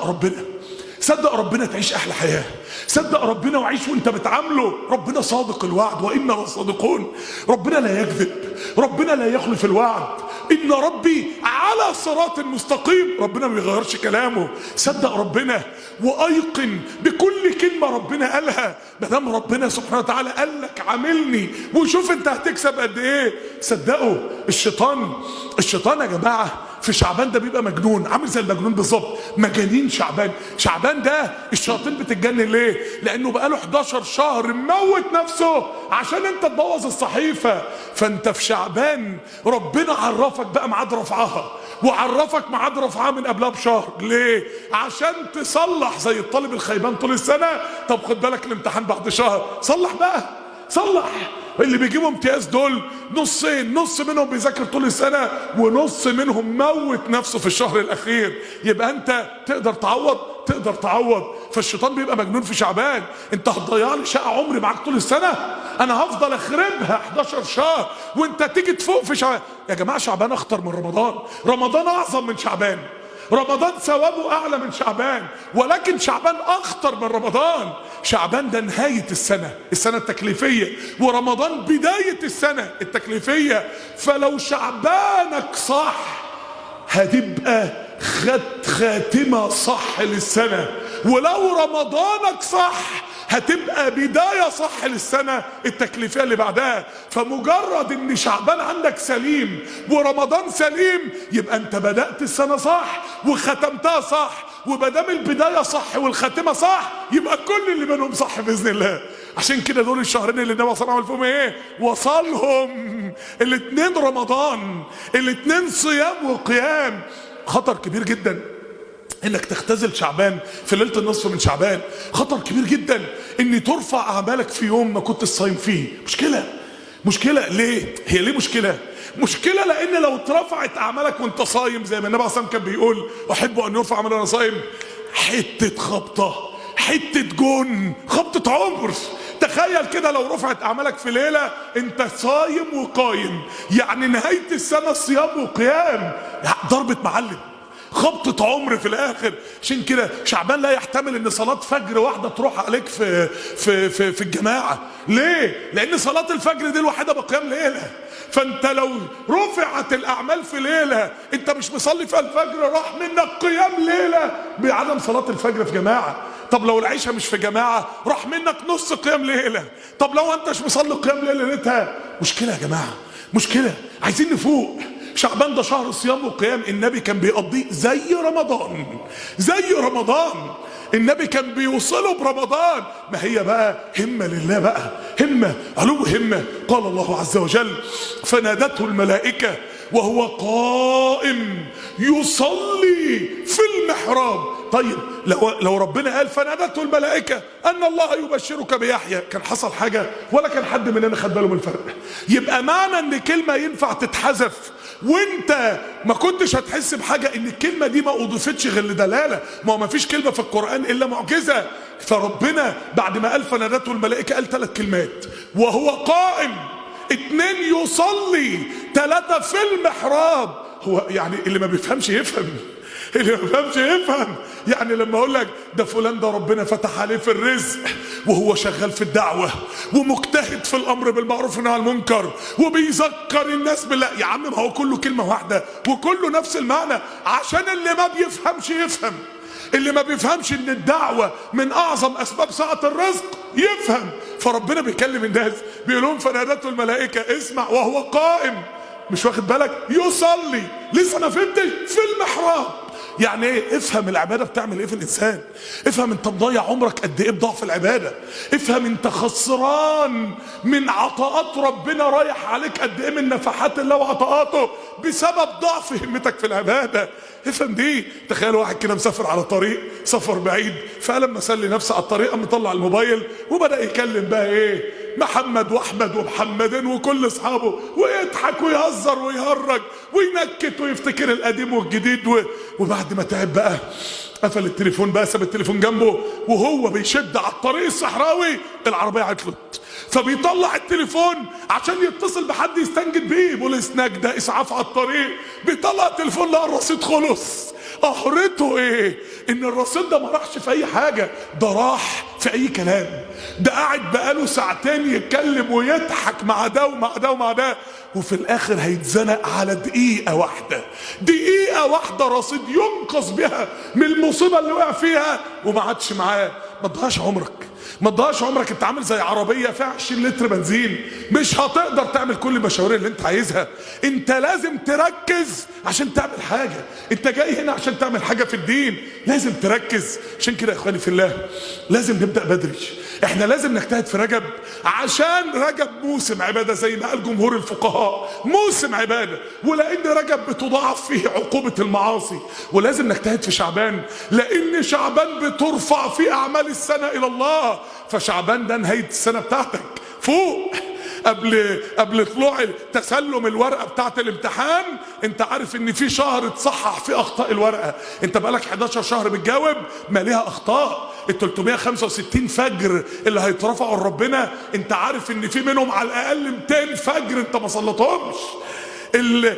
صدق ربنا تعيش احلى حياة. صدق ربنا وعيش وانت بتعامله. ربنا صادق الوعد وإنا لصادقون. ربنا لا يكذب، ربنا لا يخلف الوعد. إن ربي على صراط مستقيم. ربنا ما بيغيرش كلامه. صدق ربنا وأيقن بكل كلمة ربنا قالها. ما دام ربنا سبحانه وتعالى قال لك عاملني وشوف انت هتكسب قد ايه. صدقوا. الشيطان يا جماعة في شعبان ده بيبقى مجنون، عامل زي المجنون بالظبط. مجانين شعبان ده الشياطين بتتجنن ليه؟ لانه بقاله 11 شهر مموت نفسه عشان انت تبوظ الصحيفه. فانت في شعبان ربنا عرفك بقى ميعاد رفعها، وعرفك ميعاد رفعها من قبلها بشهر. ليه؟ عشان تصلح زي الطالب الخيبان طول السنه. طب خد بالك الامتحان بعد شهر، صلح بقى، صلح. اللي بيجيبوا امتياز دول نصين، نص منهم بيذاكر طول السنة ونص منهم موت نفسه في الشهر الأخير. يبقى أنت تقدر تعوض تقدر تعوض. فالشيطان بيبقى مجنون في شعبان، انت هتضيع لي شقة عمري معاك طول السنة، انا هفضل اخربها 11 شهر وانت تيجي تفوق في شعبان. يا جماعة شعبان اخطر من رمضان، رمضان اعظم من شعبان، رمضان ثوابه اعلى من شعبان، ولكن شعبان اخطر من رمضان. شعبان ده نهاية السنة، السنة التكليفية، ورمضان بداية السنة التكليفية. فلو شعبانك صح هتبقى خاتمة صح للسنة، ولو رمضانك صح هتبقى بداية صح للسنة التكليفية اللي بعدها. فمجرد ان شعبان عندك سليم ورمضان سليم يبقى انت بدأت السنة صح وختمتها صح، ومادام البداية صح والخاتمة صح يبقى كل اللي بينهم صح بإذن الله. عشان كده دول الشهرين اللي النبي صلى الله عليه وسلم عمل فيهم ايه؟ وصلهم الاتنين رمضان، الاتنين صيام وقيام. خطر كبير جدا انك تختزل شعبان في ليلة النصف من شعبان، خطر كبير جدا ان ترفع اعمالك في يوم ما كنت صايم فيه. مشكلة ليه؟ هي ليه مشكلة لان لو اترفعت اعمالك وانت صايم زي ما النبي صلى الله عليه وسلم كان بيقول احب ان يرفع عملي وانا صايم، حتة خبطة، حتة جون، خبطة عمر. تخيل كده لو رفعت اعمالك في ليلة انت صايم وقايم، يعني نهاية السنة صيام وقيام، ضربة معلم، خبطة عمر في الاخر. عشان كده شعبان لا يحتمل ان صلاة فجر واحدة تروح عليك في الجماعة. ليه؟ لان صلاة الفجر دي الوحيدة بقيام ليلة. فانت لو رفعت الاعمال في ليلة انت مش مصلي فيها الفجر راح منك قيام ليلة بعدم صلاة الفجر في جماعة. طب لو العيشة مش في جماعة راح منك نص قيام ليلة. طب لو انت مش مصلي قيام ليلة ليلتها، مشكلة يا جماعة، مشكلة. عايزين نفوق. شعبان ده شهر صيام وقيام، النبي كان بيقضيه زي رمضان، النبي كان بيوصله برمضان. ما هي بقى همة لله، بقى همة، علو همة. قال الله عز وجل فنادته الملائكة وهو قائم يصلي في المحراب. طيب لو ربنا قال فنادته الملائكة ان الله يبشرك بيحيى، كان حصل حاجة ولا كان حد مننا خد باله من الفرق؟ يبقى معنى ان كلمة ينفع تتحذف وانت ما كنتش هتحس بحاجة ان الكلمة دي ما اضيفتش غير لدلالة. ما فيش كلمة في القرآن الا معجزة. فربنا بعد ما قال فنادته الملائكة قال 3 كلمات: وهو قائم، 2 يصلي، 3 في المحراب. هو يعني اللي ما بيفهمش يفهم، اللي ما بيفهمش يفهم. يعني لما اقول لك ده فلان ده ربنا فتح عليه في الرزق وهو شغال في الدعوة ومجتهد في الامر بالمعروف والنهي عن المنكر وبيذكر الناس بالله، يا عم ما هو كله كلمة واحدة وكله نفس المعنى. عشان اللي ما بيفهمش يفهم، اللي ما بيفهمش ان الدعوة من اعظم اسباب سعة الرزق يفهم. فربنا بيكلم الناس بيقول لهم فنادته الملائكة اسمع وهو قائم، مش واخد بالك، يصلي، لسه ما فهمتش، في المحراب. يعني ايه؟ افهم العبادة بتعمل ايه في الانسان، افهم انت مضيع عمرك قد ايه بضعف العبادة، افهم انت خسران من عطاءات ربنا رايح عليك قد ايه من نفحات الله وعطاءاته بسبب ضعف همتك في العبادة. افهم دي. تخيل واحد كده مسافر على طريق سفر بعيد، فلما سلي نفسه على الطريق قام مطلع الموبايل وبدأ يكلم بقى ايه محمد واحمد ومحمدين وكل اصحابه، ويضحك ويهزر ويهرج وينكت ويفتكر القديم والجديد. وبعد ما تعب بقى قفل التليفون بقى، ساب التليفون جنبه وهو بيشد على الطريق الصحراوي العربية عطلت، فبيطلع التليفون عشان يتصل بحد يستنجد بيه، بوليس نجدة، اسعاف على الطريق. بيطلع التليفون لقى الرصيد خلص. قهرته ايه؟ ان الرصيد ده ما راحش في اي حاجة، ده راح في اي كلام. ده قاعد بقاله 2 ساعتين يتكلم ويضحك مع ده ومع ده ومع ده، وفي الاخر هيتزنق على دقيقة واحدة رصيد ينقذ بها من المصيبة اللي وقع فيها وما عادش معاه. ما تضيعش عمرك. انت عامل زي عربية فيها 20 لتر بنزين، مش هتقدر تعمل كل المشاوير اللي انت عايزها. انت لازم تركز عشان تعمل حاجة، انت جاي هنا عشان تعمل حاجة في الدين، لازم تركز. عشان كده يا اخواني في الله لازم نبدأ بدري. احنا لازم نجتهد في رجب، عشان رجب موسم عبادة زي ما قال جمهور الفقهاء، موسم عبادة، ولان رجب بتضاعف فيه عقوبة المعاصي. ولازم نجتهد في شعبان، لان شعبان بترفع فيه اعمال السنة الى الله. فشعبان ده نهاية السنة بتاعتك. فوق قبل طلوع تسلم الورقه بتاعه الامتحان، انت عارف ان في شهر تصحح فيه اخطاء الورقه. انت بقالك 11 شهر بتجاوب ما ليها اخطاء. ال 365 فجر اللي هيترفعوا لربنا انت عارف ان في منهم على الاقل 200 فجر انت ما صليتهمش. ال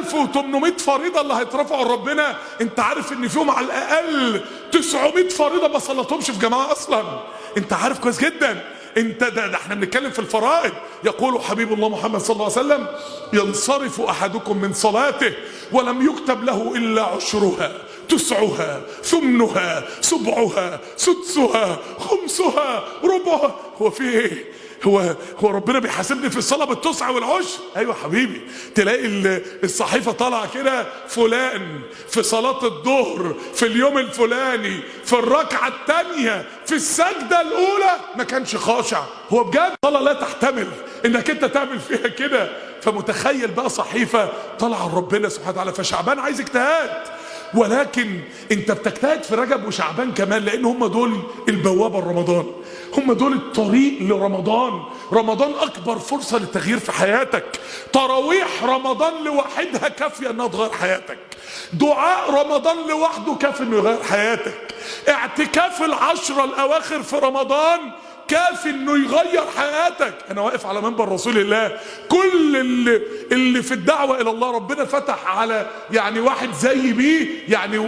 1800 فريضه اللي هيترفعوا لربنا انت عارف ان فيهم على الاقل 900 فريضه ما صليتهمش في جماعه اصلا. انت عارف كويس جدا. انت ده احنا بنتكلم في الفرائض. يقول حبيب الله محمد صلى الله عليه وسلم: ينصرف احدكم من صلاته ولم يكتب له الا عشرها، تسعها، ثمنها، سبعها، سدسها، خمسها، ربعها. هو في ايه؟ هو ربنا بيحاسبني في الصلاه بالتسعه والعشر؟ ايوه حبيبي. تلاقي الصحيفه طالعه كده: فلان في صلاه الظهر في اليوم الفلاني في الركعه الثانيه في السجده الاولى ما كانش خاشع. هو بجد صلاه لا تحتمل انك انت تعمل فيها كده. فمتخيل بقى صحيفه طالعه لربنا سبحانه وتعالى. فشعبان عايز اجتهاد، ولكن انت بتجتهد في رجب وشعبان كمان، لان هم دول البوابه لرمضان، هم دول الطريق لرمضان. رمضان اكبر فرصه للتغيير في حياتك. تراويح رمضان لوحدها كافيه انها تغير حياتك. دعاء رمضان لوحده كافي انه يغير حياتك. اعتكاف العشرة الاواخر في رمضان كافي انه يغير حياتك. انا واقف على منبر رسول الله، كل اللي في الدعوه الى الله ربنا فتح على يعني واحد زي بيه يعني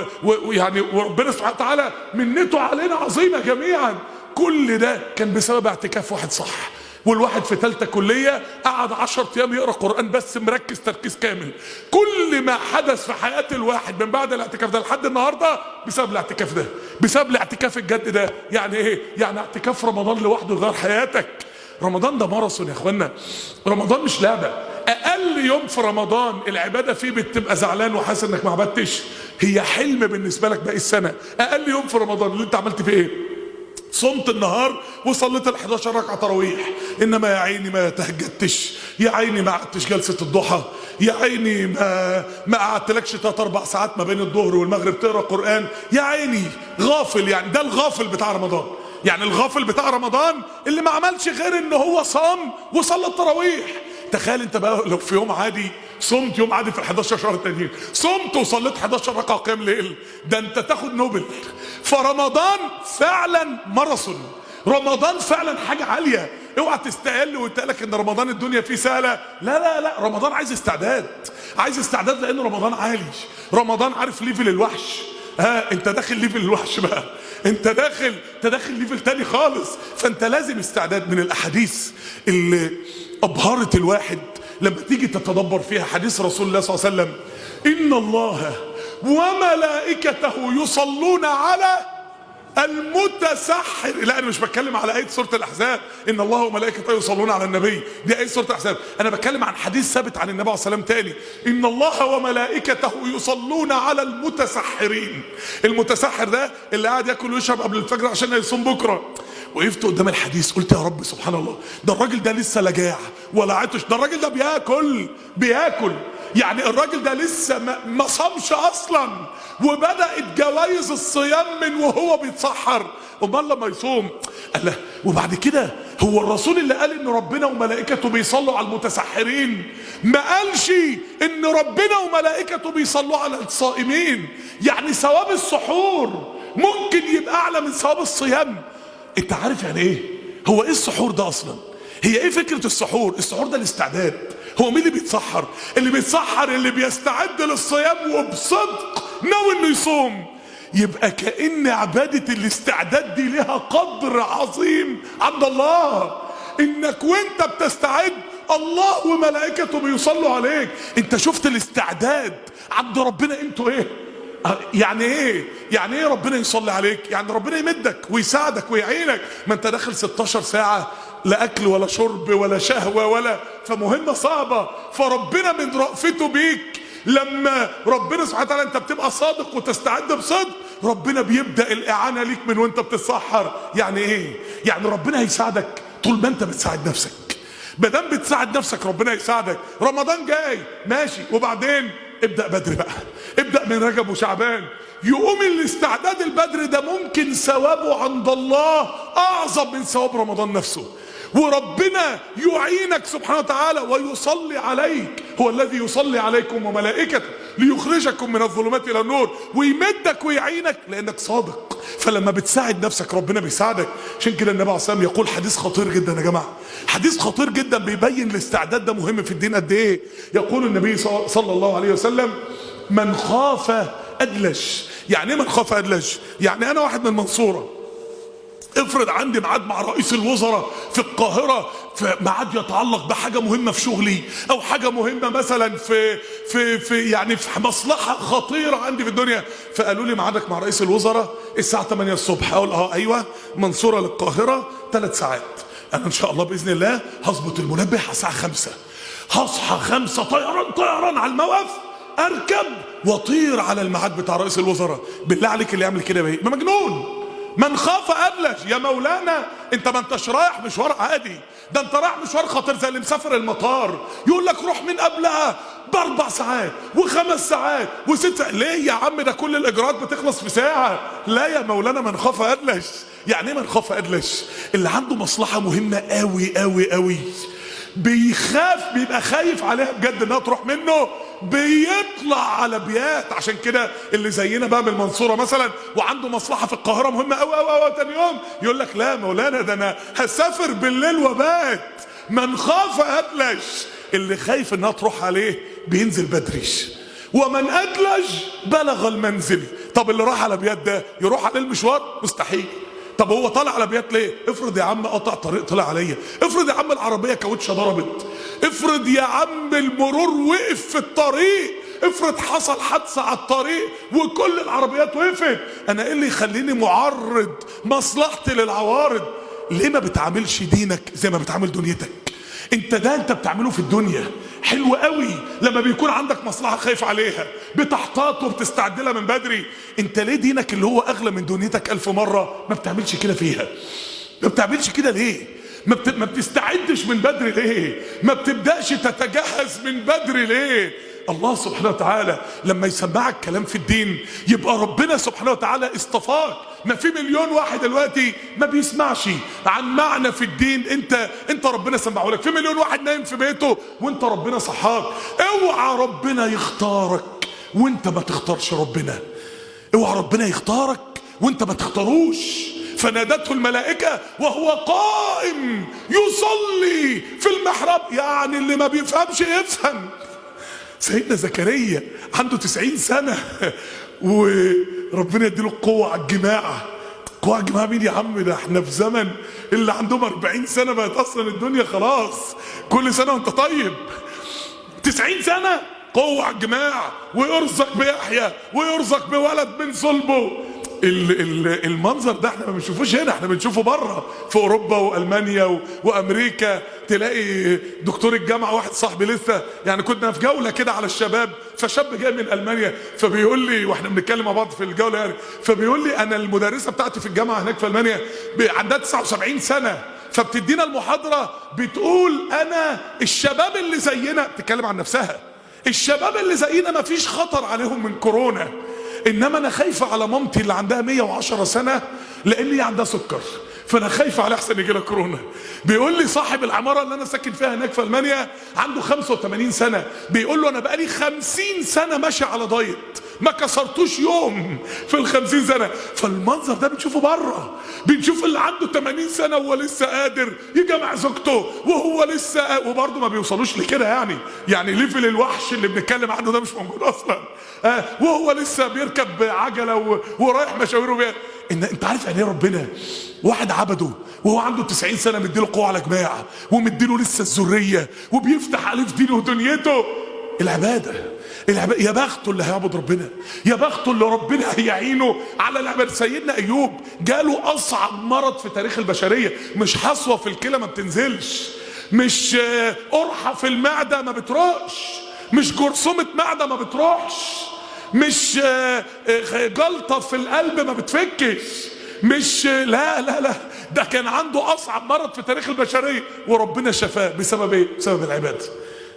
يعني وربنا سبحانه وتعالى منته علينا عظيمه جميعا. كل ده كان بسبب اعتكاف واحد صح. والواحد في ثالثه كليه قعد 10 ايام يقرا قران بس مركز تركيز كامل. كل ما حدث في حياه الواحد من بعد الاعتكاف ده لحد النهارده بسبب الاعتكاف ده، بسبب الاعتكاف الجد ده. يعني ايه؟ يعني اعتكاف رمضان لوحده يغير حياتك. رمضان ده ماراثون يا اخوانا. رمضان مش لعبه. اقل يوم في رمضان العباده فيه بتبقى زعلان وحاسس انك ما عبدتش، هي حلم بالنسبه لك باقي السنه. اقل يوم في رمضان اللي انت عملت فيه ايه؟ صمت النهار وصليت ال 11 ركعه تراويح، انما يا عيني ما تهجدتش، يا عيني ما قعدتش جلسه الضحى، يا عيني ما قعدتلكش 3 4 ساعات ما بين الظهر والمغرب تقرا قران، يا عيني غافل. يعني ده الغافل بتاع رمضان. يعني الغافل بتاع رمضان اللي ما عملش غير ان هو صام وصلى التراويح. تخيل انت بقى لو في يوم عادي صمت، يوم عادي في ال 11 شهر التانيين صمت وصليت 11 ركعه قيام ليل، ده انت تاخد نوبل. فرمضان فعلا ماراثون. رمضان فعلا حاجه عاليه. اوعى تستقل وتقلك ان رمضان الدنيا فيه سهله. لا لا لا، رمضان عايز استعداد. عايز استعداد لان رمضان عالي. رمضان عارف ليفل الوحش. انت داخل ليفل الوحش بقى. انت داخل ليفل تاني خالص. فانت لازم استعداد. من الاحاديث اللي ابهرت الواحد لما تيجي تتدبر فيها حديث رسول الله صلى الله عليه وسلم: ان الله وملائكته يصلون على المتسحر. لا انا مش بتكلم على ايه سوره الاحزاب ان الله وملائكته يصلون على النبي، دي ايه سوره الاحزاب. انا بتكلم عن حديث ثابت عن النبي عليه الصلاه والسلام تاني: ان الله وملائكته يصلون على المتسحرين. المتسحر ده اللي قاعد ياكل ويشرب قبل الفجر عشان يصوم بكره. وقفت قدام الحديث قلت يا رب سبحان الله، ده الراجل ده لسه لا جاع ولا عطش، ده الراجل ده بياكل. يعني الراجل ده لسه ما صامش اصلا وبدأت جوائز الصيام من وهو بيتسحر، امال لما يصوم؟ قال له وبعد كده هو الرسول اللي قال ان ربنا وملائكته بيصلوا على المتسحرين ما قالش ان ربنا وملائكته بيصلوا على الصائمين؟ يعني ثواب السحور ممكن يبقى اعلى من ثواب الصيام. انت عارف يعني ايه؟ هو ايه السحور ده اصلا؟ هي ايه فكرة السحور؟ السحور ده الاستعداد. هو مين اللي بيتسحر؟ اللي بيتسحر اللي بيستعد للصيام وبصدق ناوي انه يصوم. يبقى كأن عبادة الاستعداد دي لها قدر عظيم عند الله. انك وانت بتستعد الله وملائكته بيصلوا عليك. انت شفت الاستعداد عند ربنا قيمته ايه؟ يعني ايه؟ يعني ايه ربنا يصلي عليك؟ يعني ربنا يمدك ويساعدك ويعينك. ما انت داخل 16 ساعة لا اكل ولا شرب ولا شهوة ولا، فمهمة صعبة. فربنا من رأفته بيك لما ربنا سبحانه وتعالى انت بتبقى صادق وتستعد بصدق، ربنا بيبدأ الاعانة ليك من وانت بتتسحر. يعني ايه؟ يعني ربنا هيساعدك طول ما انت بتساعد نفسك. مادام بتساعد نفسك ربنا يساعدك. رمضان جاي ماشي، وبعدين ابدأ بدري بقى، ابدأ من رجب وشعبان. يقوم الاستعداد البدري ده ممكن ثوابه عند الله اعظم من ثواب رمضان نفسه. وربنا يعينك سبحانه وتعالى ويصلي عليك. هو الذي يصلي عليكم وملائكته ليخرجكم من الظلمات الى النور، ويمدك ويعينك لانك صادق. فلما بتساعد نفسك ربنا بيساعدك. عشان كده النبي عليه الصلاه والسلام يقول حديث خطير جدا يا جماعه، حديث خطير جدا بيبين الاستعداد ده مهم في الدين قد ايه. يقول النبي صلى الله عليه وسلم: من خاف ادلج. يعني ايه من خاف ادلج؟ يعني انا واحد من المنصوره، افرض عندي ميعاد مع رئيس الوزراء في القاهرة، في ميعاد يتعلق بحاجة مهمة في شغلي، او حاجة مهمة مثلا في مصلحة خطيرة عندي في الدنيا، فقالوا لي ميعادك مع رئيس الوزراء الساعة 8 الصبح. اقول ايوه، منصورة للقاهرة 3 ساعات. انا ان شاء الله باذن الله هظبط المنبه على الساعة 5، هصحى 5 طيران على الموقف، اركب واطير على الميعاد بتاع رئيس الوزراء. بالله عليك اللي يعمل كده بايه؟ مجنون. من خاف ادلج. يا مولانا انت ما انتش رايح مشوار عادي، ده انت رايح مشوار خطير زي اللي مسافر المطار، يقول لك روح من قبلها ب4 ساعات و5 ساعات و6 ساعات. ليه يا عم؟ ده كل الاجراءات بتخلص في ساعه. لا يا مولانا، من خاف ادلج. يعني ايه من خاف ادلج؟ اللي عنده مصلحه مهمه قوي قوي قوي، بيخاف، بيبقى خايف عليها بجد انها تروح منه، بيطلع على بيات. عشان كده اللي زينا بقى من المنصوره مثلا وعنده مصلحه في القاهره مهمه قوي قوي قوي، تاني يوم يقول لك لا مولانا ده انا هسافر بالليل وبات. من خاف ادلج. اللي خايف انها تروح عليه بينزل بدري. ومن ادلج بلغ المنزل. طب اللي راح على بيات ده يروح عليه المشوار؟ مستحيل. طب هو طالع على بيات ليه؟ افرض يا عم قطع طريق طلع عليا، افرض يا عم العربيه كاوتشه ضربت، افرض يا عم المرور وقف في الطريق، افرض حصل حادثه على الطريق وكل العربيات وقفت، انا ايه اللي يخليني معرض مصلحتي للعوارض؟ ليه ما بتعاملش دينك زي ما بتعامل دنيتك؟ انت بتعمله في الدنيا حلو قوي لما بيكون عندك مصلحه خايف عليها، بتحتاط وبتستعد لها من بدري. انت ليه دينك اللي هو اغلى من دنيتك 1000 مره ما بتعملش كده فيها؟ ما بتعملش كده ليه؟ ما بتستعدش من بدري ليه؟ ما بتبداش تتجهز من بدري ليه؟ الله سبحانه وتعالى لما يسمعك كلام في الدين يبقى ربنا سبحانه وتعالى اصطفاك. ما في مليون واحد دلوقتي ما بيسمعش عن معنى في الدين، انت ربنا سمعه لك. في مليون واحد نايم في بيته وانت ربنا صحاك. اوعى ربنا يختارك وانت ما تختارش ربنا، اوعى ربنا يختارك وانت ما تختاروش. فنادته الملائكة وهو قائم يصلي في المحراب. يعني اللي ما بيفهمش يفهم. سيدنا زكريا عنده 90 سنة وربنا يديله القوة على الجماعة. قوة على الجماعة مين يا عم؟ ده احنا في زمن اللي عندهم 40 سنة بقت اصلا الدنيا خلاص. كل سنة وانت طيب. 90 سنة قوة على الجماعة، ويرزق بيحيى ويرزق بولد من صلبه. المنظر ده احنا ما بنشوفوش هنا، احنا بنشوفه بره في اوروبا والمانيا وامريكا. تلاقي دكتور الجامعه واحد صاحبي لسه يعني كنا في جوله كده على الشباب، فشاب جاي من المانيا فبيقول لي واحنا بنتكلم مع بعض في الجوله يعني، فبيقول لي انا المدرسه بتاعتي في الجامعه هناك في المانيا عندها 79 سنه، فبتدينا المحاضره بتقول انا الشباب اللي زينا، بتتكلم عن نفسها، الشباب اللي زينا ما فيش خطر عليهم من كورونا، انما انا خايفه على مامتي اللي عندها 110 سنه لان هي عندها سكر، فانا خايفه على احسن يجي لها كورونا. بيقول لي صاحب العماره اللي انا ساكن فيها هناك في المانيا عنده 85 سنه، بيقول له انا بقالي 50 سنه ماشي على دايت ما كسرتوش يوم في ال50 سنه. فالمنظر ده بنشوفه بره، بنشوف اللي عنده 80 سنه وهو لسه قادر يجمع زوجته وهو لسه وبرضه ما بيوصلوش لكده يعني ليفل الوحش اللي بنتكلم عنه ده مش موجود اصلا. وهو لسه بيركب عجله ورايح مشاويره بيها. انت عارف يعني ايه ربنا؟ واحد عبده وهو عنده 90 سنه مديله قوه على جماعه ومديله لسه الذريه وبيفتح عليه في دينه ودنيته. العباده يا بخته اللي هيعبد ربنا، يا بخته اللي ربنا هيعينه على العباده. سيدنا ايوب جاله اصعب مرض في تاريخ البشريه، مش حصوه في الكلى ما بتنزلش، مش قرحه في المعده ما بتروحش، مش جرثومه معده ما بتروحش، مش جلطه في القلب ما بتفكش، مش لا ده كان عنده اصعب مرض في تاريخ البشريه وربنا شفاه. بسبب ايه؟ بسبب العباده.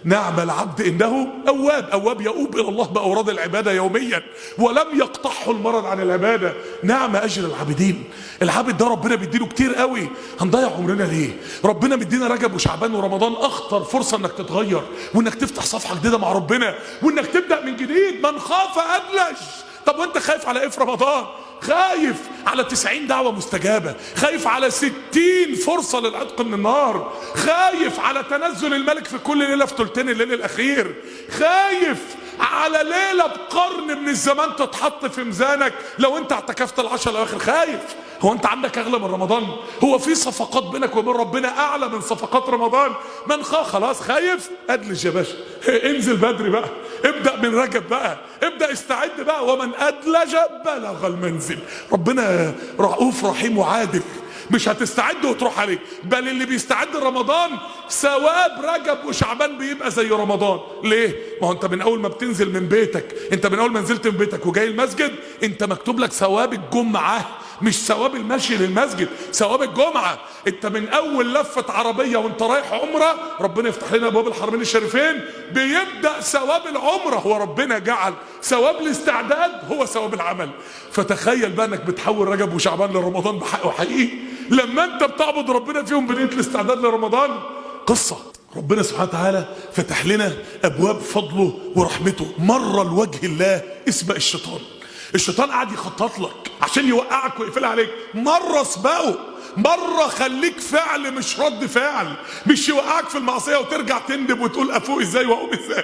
نعم العبد انه اواب. اواب يؤوب الى الله باوراد العباده يوميا ولم يقطعه المرض عن العباده. نعم اجر العابدين. العابد ده ربنا بيديله كتير قوي، هنضيع عمرنا ليه؟ ربنا مدينا رجب وشعبان ورمضان اخطر فرصه انك تتغير وانك تفتح صفحه جديده مع ربنا وانك تبدا من جديد. من خاف ادلج. طب وانت خايف على ايه في رمضان؟ خايف على 90 دعوة مستجابة، خايف على 60 فرصة للعتق من النار، خايف على تنزل الملك في كل ليلة في ثلثين الليل الأخير، خايف على ليلة بقرن من الزمان تتحط في ميزانك لو انت اعتكفت العشر الأواخر. خايف. هو انت عندك أغلى من رمضان؟ هو في صفقات بينك وبين ربنا أعلى من صفقات رمضان؟ من خلاص خايف أدلج يا باشا، انزل بدري بقى، ابدأ من رجب بقى، ابدأ استعد بقى. ومن أدلج بلغ المنزل. ربنا رؤوف رحيم وعادل، مش هتستعد وتروح عليه، بل اللي بيستعد رمضان ثواب رجب وشعبان بيبقى زي رمضان. ليه؟ ما هو انت من اول ما بتنزل من بيتك، انت من اول ما نزلت من بيتك وجاي المسجد انت مكتوب لك ثواب الجمعة، مش ثواب المشي للمسجد، ثواب الجمعة. انت من اول لفة عربية وانت رايح عمرة، ربنا يفتح لنا ابواب الحرمين الشريفين، بيبدأ ثواب العمرة. هو ربنا جعل ثواب الاستعداد هو ثواب العمل. فتخيل بقى انك بتحول رجب وشعبان لرمضان بحق وحقيقي لما انت بتعبد ربنا فيهم بنية الاستعداد لرمضان. قصة ربنا سبحانه وتعالى فتح لنا ابواب فضله ورحمته. مرة لوجه الله اسبق الشيطان. الشيطان قاعد يخطط لك عشان يوقعك ويقفل عليك. مرة اسبقه، مرة خليك فعل مش رد فعل، مش يوقعك في المعصية وترجع تندب وتقول افوق ازاي واقوم ازاي.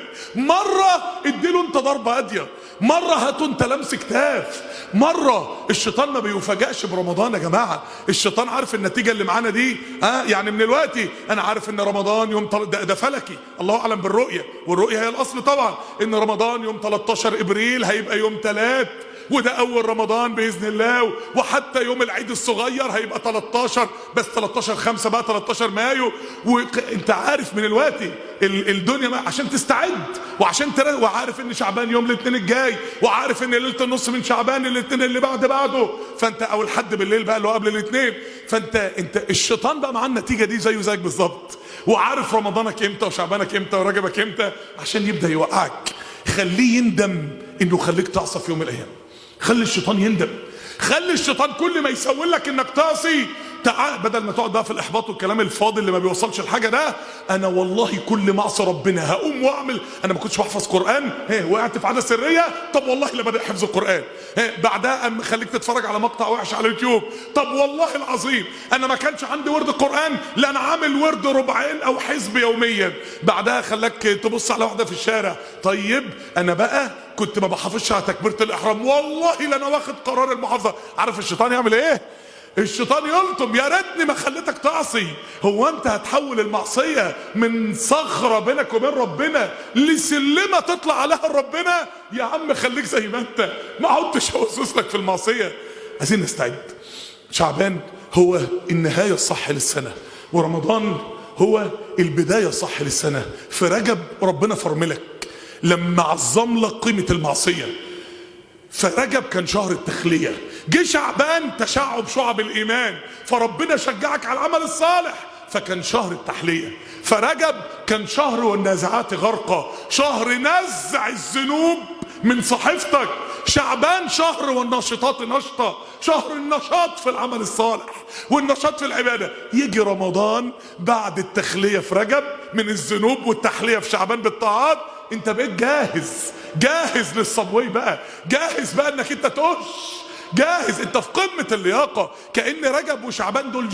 مرة اديله انت ضربة هادية، مرة هاتوا انت لمس كتاف. مرة الشيطان ما بيفاجئش برمضان يا جماعة. الشيطان عارف النتيجة اللي معانا دي. يعني من الوقت انا عارف ان رمضان يوم ده فلكي، الله اعلم بالرؤية، والرؤية هي الاصل طبعا، ان رمضان يوم 13 ابريل هيبقى يوم 3 وده اول رمضان باذن الله، وحتى يوم العيد الصغير هيبقى 13 بس 13/5 بقى 13 مايو. وانت عارف من الوقت الدنيا عشان تستعد وعشان وعارف ان شعبان يوم الاثنين الجاي، وعارف ان ليله النص من شعبان الاثنين اللي بعده، فانت او الحد بالليل بقى اللي هو قبل الاثنين. فانت الشيطان بقى مع النتيجه دي زيه زيك بالظبط، وعارف رمضانك امتى وشعبانك امتى ورجبك امتى عشان يبدا يوقعك. خليه يندم انه خليك تعصى في يوم من الايام. خلي الشيطان يندم، خلي الشيطان كل ما يسول لك انك تعصي تعال، بدل ما تقعد بقى في الاحباط والكلام الفاضي اللي ما بيوصلش الحاجه ده. انا والله كل ما اعصي ربنا هقوم واعمل. انا ما كنتش بحفظ قران، وقعت في عاده سريه، طب والله لا بدأ حفظ القران. بعدها قام خليك تتفرج على مقطع وحش على اليوتيوب، طب والله العظيم انا ما كانش عندي ورد قران، لا انا عامل ورد ربعين او حزب يوميا. بعدها خلاك تبص على واحده في الشارع، طيب انا بقى كنت ما بحافظش على تكبيره الاحرام، والله لا انا واخد قرار المحافظه. عارف الشيطان يعمل ايه؟ الشيطان يلطم، يا ريتني ما خليتك تعصي. هو انت هتحول المعصيه من صخره بينك وبين ربنا لسلمه تطلع عليها ربنا؟ يا عم خليك زي ما انت، ما عدتش اوسوس لك في المعصيه. عايزين نستعد. شعبان هو النهايه الصح للسنه، ورمضان هو البدايه الصح للسنه. في رجب ربنا فرملك لما عظم لك قيمه المعصيه. فرجب كان شهر التخليه، جه شعبان تشعب شعب الايمان، فربنا شجعك على العمل الصالح فكان شهر التحليه. فرجب كان شهر والنازعات غرقا، شهر نزع الذنوب من صحيفتك. شعبان شهر والناشطات نشطه، شهر النشاط في العمل الصالح والنشاط في العباده. يجي رمضان بعد التخليه في رجب من الذنوب والتحليه في شعبان بالطاعات، انت بقيت جاهز للصبوي بقى، جاهز بقى انك انت تقش، جاهز، انت في قمة اللياقة. كأن رجب وشعبان دول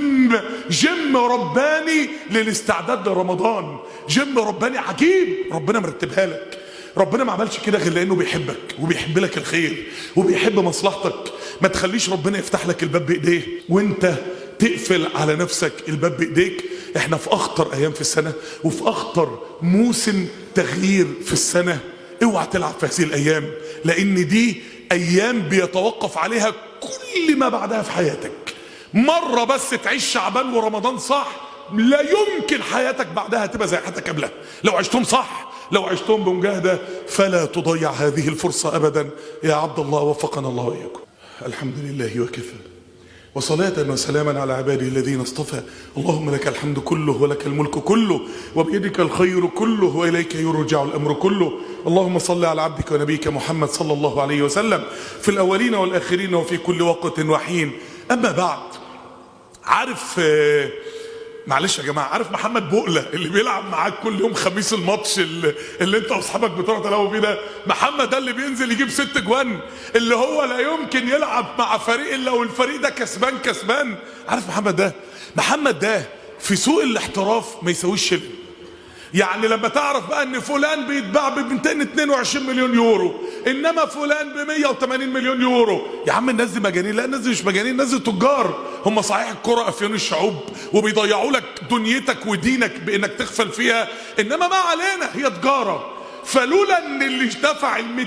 جيم رباني للاستعداد لرمضان، جيم رباني عجيب ربنا مرتبها لك. ربنا ما عملش كده غير لانه بيحبك وبيحب لك الخير وبيحب مصلحتك. ما تخليش ربنا يفتح لك الباب بايديه وانت تقفل على نفسك الباب بايديك. احنا في اخطر ايام في السنة وفي اخطر موسم تغيير في السنة. اوعى تلعب في هذه الايام، لان دي ايام بيتوقف عليها كل ما بعدها في حياتك. مرة بس تعيش شعبان ورمضان صح، لا يمكن حياتك بعدها تبقى زي حياتك قبلها. لو عشتهم صح، لو عشتهم بمجاهدة، فلا تضيع هذه الفرصة ابدا. يا عبد الله وفقنا الله واياكم. الحمد لله وكفى، وصلاة وسلاما على عباده الذين اصطفى. اللهم لك الحمد كله ولك الملك كله وبيدك الخير كله وإليك يرجع الأمر كله. اللهم صل على عبدك ونبيك محمد صلى الله عليه وسلم في الأولين والآخرين وفي كل وقت وحين. أما بعد، عارف معلش يا جماعه، عارف محمد بقله اللي بيلعب معاك كل يوم خميس الماتش اللي انت واصحابك بتوع تلعبوا فيه ده؟ محمد ده اللي بينزل يجيب 6 جوان، اللي هو لا يمكن يلعب مع فريق الا والفريق ده كسبان. عارف محمد ده في سوق الاحتراف ما يساويش شيء. يعني لما تعرف بقى ان فلان بيتباع ب 222 مليون يورو، انما فلان ب 180 مليون يورو، يا عم الناس دي مجانين. لا، الناس دي مش مجانين، الناس دي تجار. هم صحيح الكرة افيون الشعوب وبيضيعوا لك دنيتك ودينك بانك تغفل فيها، انما ما علينا، هي تجارة. فلولا ان اللي دفع ال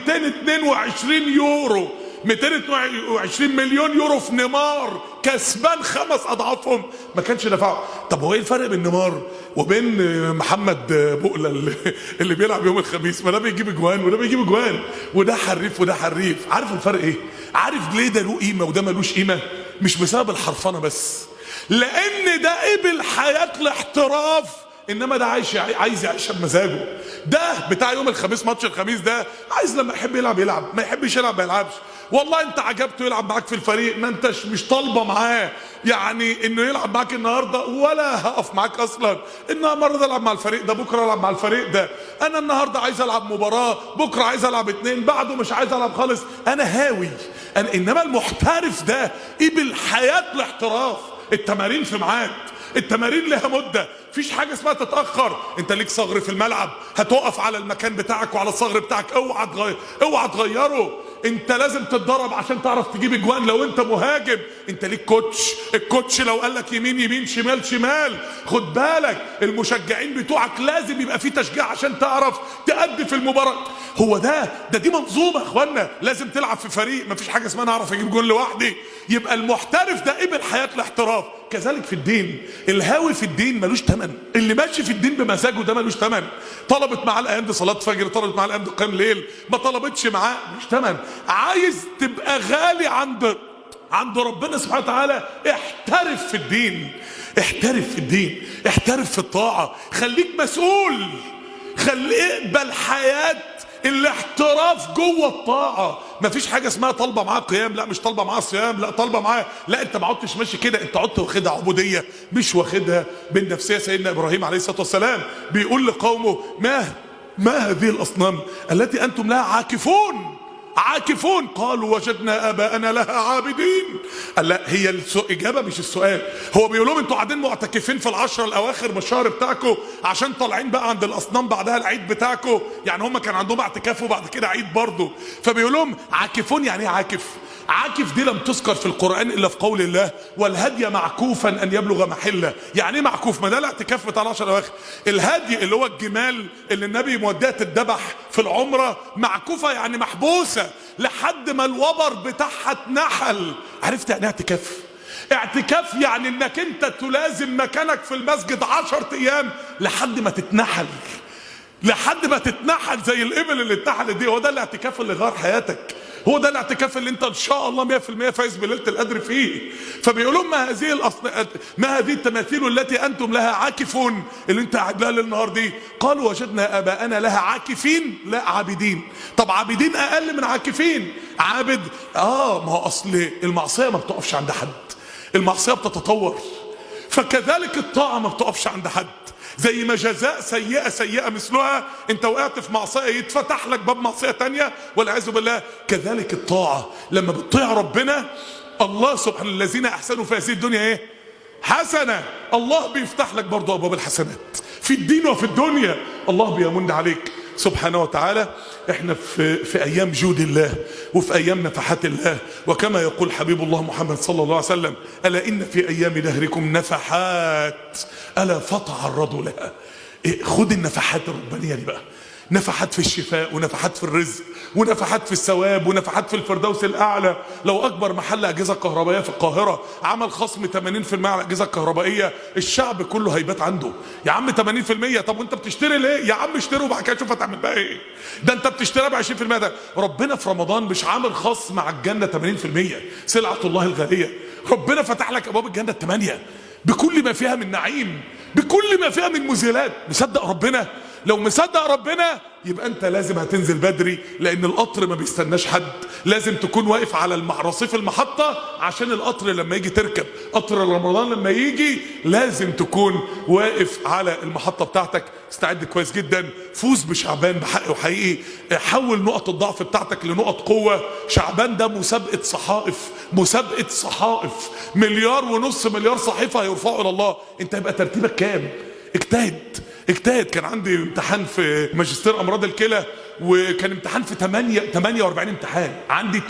222 مليون يورو في نيمار كسبان 5 اضعافهم ما كانش دفعه. طب هو ايه الفرق بين نيمار وبين محمد بقلة اللي بيلعب يوم الخميس؟ ما ده بيجيب اجوان وده بيجيب اجوان، وده حريف وده حريف. عارف الفرق ايه؟ عارف ليه ده له قيمه وده ملوش قيمه؟ مش بسبب الحرفنه بس، لان ده قبل حياه الاحتراف، انما ده عايز يعيش بمزاجه. ده بتاع يوم الخميس، ماتش الخميس ده، عايز لما يحب يلعب، ما يحبش يلعب ما يلعبش. والله انت عجبته يلعب معاك في الفريق، ما انتش مش طالبه معاه يعني انه يلعب معاك النهارده، ولا هقف معاك اصلا. النهارده العب مع الفريق ده، بكره العب مع الفريق ده. انا النهارده عايز العب مباراه، بكره عايز العب 2، بعده مش عايز العب خالص، انا هاوي. انما المحترف ده قبل حياه الاحتراف. التمارين في ميعاد، التمارين لها مده، مفيش حاجه اسمها تتاخر. انت ليك صغر في الملعب، هتقف على المكان بتاعك وعلى الصغر بتاعك، اوعى تغيره. انت لازم تتدرب عشان تعرف تجيب اجوان. لو انت مهاجم انت ليك كوتش، الكوتش لو قال لك يمين شمال. خد بالك، المشجعين بتوعك لازم يبقى في تشجيع عشان تعرف تأدي في المباراه. هو دي منظومه يا اخوانا، لازم تلعب في فريق. مفيش حاجه اسمها انا اعرف اجيب جول لوحدي. يبقى المحترف ده قبل حياه الاحتراف. كذلك في الدين، الهاوي في الدين ملوش ثمن، اللي ماشي في الدين بمزاجه ده ملوش ثمن. طلبت معاه الايام دي صلاه فجر، طلبت معاه الايام دي قيام ليل، ما طلبتش معاه ملوش ثمن. عايز تبقى غالي عند ربنا سبحانه وتعالى، احترف في الدين، احترف في الطاعه، خليك مسؤول، اقبل حياه الاحتراف جوه الطاعه. مفيش حاجه اسمها طالبه معاه قيام، لا مش طالبه معاه صيام، لا طالبه معاه، لا انت ما عدتش ماشي كده، انت عدت واخدها عبوديه، مش واخدها بالنفسيه. سيدنا ابراهيم عليه الصلاه والسلام بيقول لقومه: ما هذه الاصنام التي انتم لها عاكفون؟ قالوا وجدنا اباءنا لها عابدين. قال لا، هي الاجابه مش السؤال. هو بيقول لهم انتوا قاعدين معتكفين في العشر الاواخر من الشهر بتاعكم عشان طالعين بقى عند الاصنام بعدها العيد بتاعكم. يعني هم كان عندهم اعتكاف وبعد كده عيد برضه. فبيقول لهم عاكفون. يعني ايه عاكف دي لم تذكر في القرآن إلا في قول الله: والهدي معكوفا أن يبلغ محله. يعني ايه معكوف؟ ما ده الاعتكاف بتاع العشر الأواخر. الهدي اللي هو الجمال اللي النبي موديها تتذبح في العمرة، معكوفة يعني محبوسة لحد ما الوبر بتاعها اتنحل. عرفت يعني ايه اعتكاف؟ يعني انك انت تلازم مكانك في المسجد 10 أيام لحد ما تتنحل، زي الإبل اللي اتنحلت دي. هو ده الاعتكاف اللي غير حياتك، هو ده الاعتكاف اللي انت ان شاء الله 100% فايز بليله القدر فيه. فبيقولوا ما هذه التماثيل التي انتم لها عاكفون، اللي انت قاعد لها للنهار دي. قالوا وجدنا اباءنا لها عاكفين، لا عابدين. طب عابدين اقل من عاكفين. عابد ما هو اصل المعصيه ما بتقفش عند حد، المعصيه بتتطور. فكذلك الطاعه ما بتقفش عند حد. زي ما جزاء سيئة مثلها، انت وقعت في معصية يتفتح لك باب معصية تانية والعياذ بالله. كذلك الطاعة، لما بتطيع ربنا الله سبحانه، الذين احسنوا في هذه الدنيا ايه؟ حسنة. الله بيفتح لك برضو ابواب الحسنات في الدين وفي الدنيا. الله بيمن عليك سبحانه وتعالى. احنا في ايام جود الله وفي ايام نفحات الله، وكما يقول حبيب الله محمد صلى الله عليه وسلم: الا ان في ايام دهركم نفحات الا فتعرضوا لها. خد النفحات الربانيه دي بقى، نفحات في الشفاء، ونفحات في الرزق، ونفحات في الثواب، ونفحات في الفردوس الاعلى. لو اكبر محل اجهزه كهربائيه في القاهره عمل خصم 80% على الاجهزه الكهربائيه، الشعب كله هيبات عنده. يا عم 80%، طب وانت بتشتري ليه؟ يا عم اشتري وبعد كده شوف هتعمل بقى ايه. ده انت بتشتريها ب 20%. ده ربنا في رمضان مش عامل خصم مع الجنه 80%، سلعه الله الغاليه. ربنا فتح لك ابواب الجنه ال8 بكل ما فيها من نعيم، بكل ما فيها من مذهلات. مصدق ربنا؟ لو مصدق ربنا يبقى انت لازم هتنزل بدري، لان القطر ما بيستناش حد. لازم تكون واقف على رصيف المحطة عشان القطر لما يجي تركب. قطر رمضان لما يجي لازم تكون واقف على المحطة بتاعتك. استعد كويس جدا، فوز بشعبان بحق وحقيقي. حول نقط الضعف بتاعتك لنقط قوة. شعبان ده مسابقة صحائف، مسابقة صحائف. 1.5 مليار صحيفة هيرفعوا الى الله. انت هيبقى ترتيبك كام؟ اجتهد. كان عندي امتحان في ماجستير امراض الكلى، وكان امتحان في 48 امتحان. عندي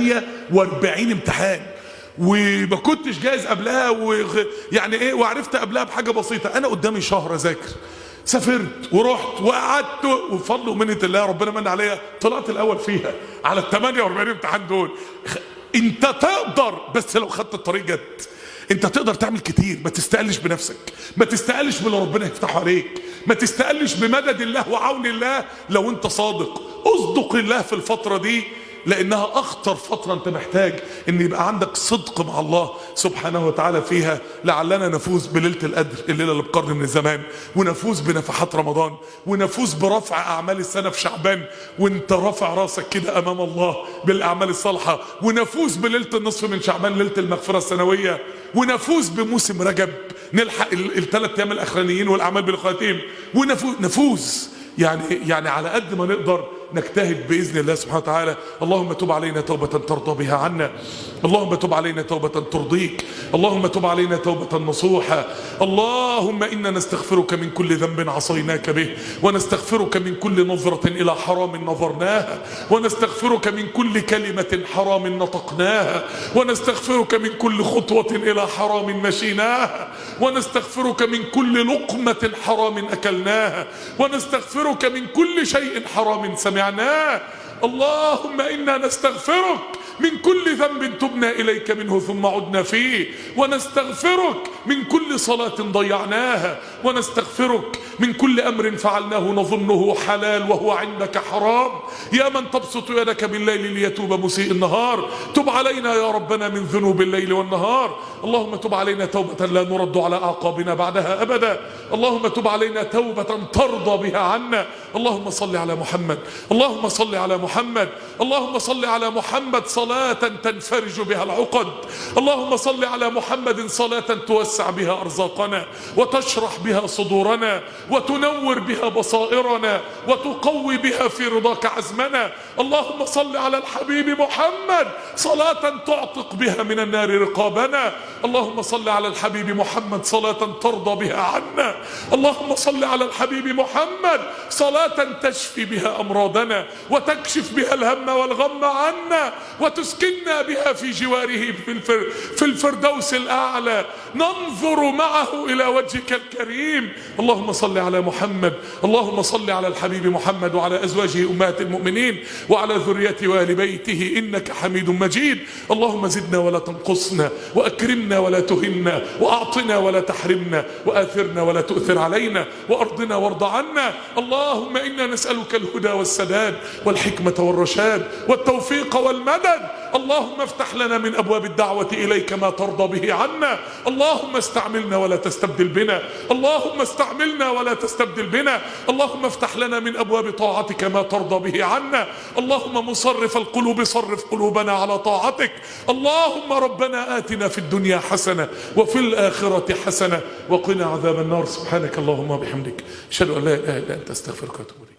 48 امتحان، وما كنتش جاهز قبلها، يعني ايه، وعرفت قبلها بحاجه بسيطه. انا قدامي شهر اذاكر. سافرت ورحت وقعدت، وبفضل ومنة الله ربنا من عليا طلعت الاول فيها على ال 48 امتحان دول. انت تقدر، بس لو خدت الطريق جد انت تقدر تعمل كتير. ما تستقلش بنفسك، ما تستقلش باللي ربنا يفتحه عليك، ما تستقلش بمدد الله وعون الله. لو انت صادق، اصدق الله في الفترة دي، لانها اخطر فترة. انت محتاج ان يبقى عندك صدق مع الله سبحانه وتعالى فيها. لعلنا نفوز بليلة القدر، الليلة اللي بقرن من الزمان، ونفوز بنفحات رمضان، ونفوز برفع اعمال السنة في شعبان وانت رافع راسك كده امام الله بالاعمال الصالحة، ونفوز بليلة النصف من شعبان، ليلة المغفرة السنوية، ونفوز بموسم رجب، نلحق ال3 ايام الاخرانيين والاعمال بالخواتيم، ونفوز يعني على قد ما نقدر نجتهد بإذن الله سبحانه وتعالى. اللهم تب علينا توبة ترضى بها عنا، اللهم تب علينا توبة ترضيك، اللهم تب علينا توبة نصوحة. اللهم إنا نستغفرك من كل ذنب عصيناك به، ونستغفرك من كل نظرة إلى حرام نظرناها، ونستغفرك من كل كلمة حرام نطقناها، ونستغفرك من كل خطوة إلى حرام مشيناها، ونستغفرك من كل لقمة حرام أكلناها، ونستغفرك من كل شيء حرام سمعناه. اللهم إنا نستغفرك من كل ذنب تبنا إليك منه ثم عدنا فيه، ونستغفرك من كل صلاة ضيعناها، ونستغفرك من كل أمر فعلناه نظنه حلال وهو عندك حرام. يا من تبسط يدك بالليل ليتوب مسيء النهار، تب علينا يا ربنا من ذنوب الليل والنهار. اللهم تب علينا توبة لا نرد على أعقابنا بعدها أبدا. اللهم تب علينا توبة ترضى بها عنا. اللهم صل على محمد، اللهم صل على محمد، اللهم صل على محمد صلاة تنفرج بها العقد. اللهم صل على محمد صلاة توسع بها أرزاقنا، وتشرح بها صدورنا، وتنور بها بصائرنا، وتقوي بها في رضاك عزمنا. اللهم صل على الحبيب محمد صلاة تعتق بها من النار رقابنا. اللهم صل على الحبيب محمد صلاة ترضى بها عنا. اللهم صل على الحبيب محمد صلاة تشفي بها أمراضنا، وتكشف بها الهم والغم عنا، وتسكننا بها في جواره في الفردوس الأعلى، ننظر معه إلى وجهك الكريم. اللهم صل على محمد، اللهم صل على الحبيب محمد وعلى أزواجه أمهات المؤمنين وعلى ذريته وآل بيته إنك حميد مجيد. اللهم زدنا ولا تنقصنا، وأكرمنا ولا تهنا، وأعطنا ولا تحرمنا، وآثرنا ولا تؤثر علينا، وأرضنا وارض عنا. اللهم إنا نسألك الهدى والسداد والحكمة والرشاد والتوفيق والمدد. اللهم افتح لنا من أبواب الدعوة إليك ما ترضى به عنا. اللهم استعملنا ولا تستبدل بنا، اللهم استعملنا ولا تستبدل بنا. اللهم افتح لنا من أبواب طاعتك ما ترضى به عنا. اللهم مصرف القلوب صرف قلوبنا على طاعتك. اللهم ربنا آتنا في الدنيا حسنة وفي الآخرة حسنة وقنا عذاب النار. سبحانك اللهم وبحمدك، أشهد أن لا إله إلا أنت، أستغفرك وأتوب إليك.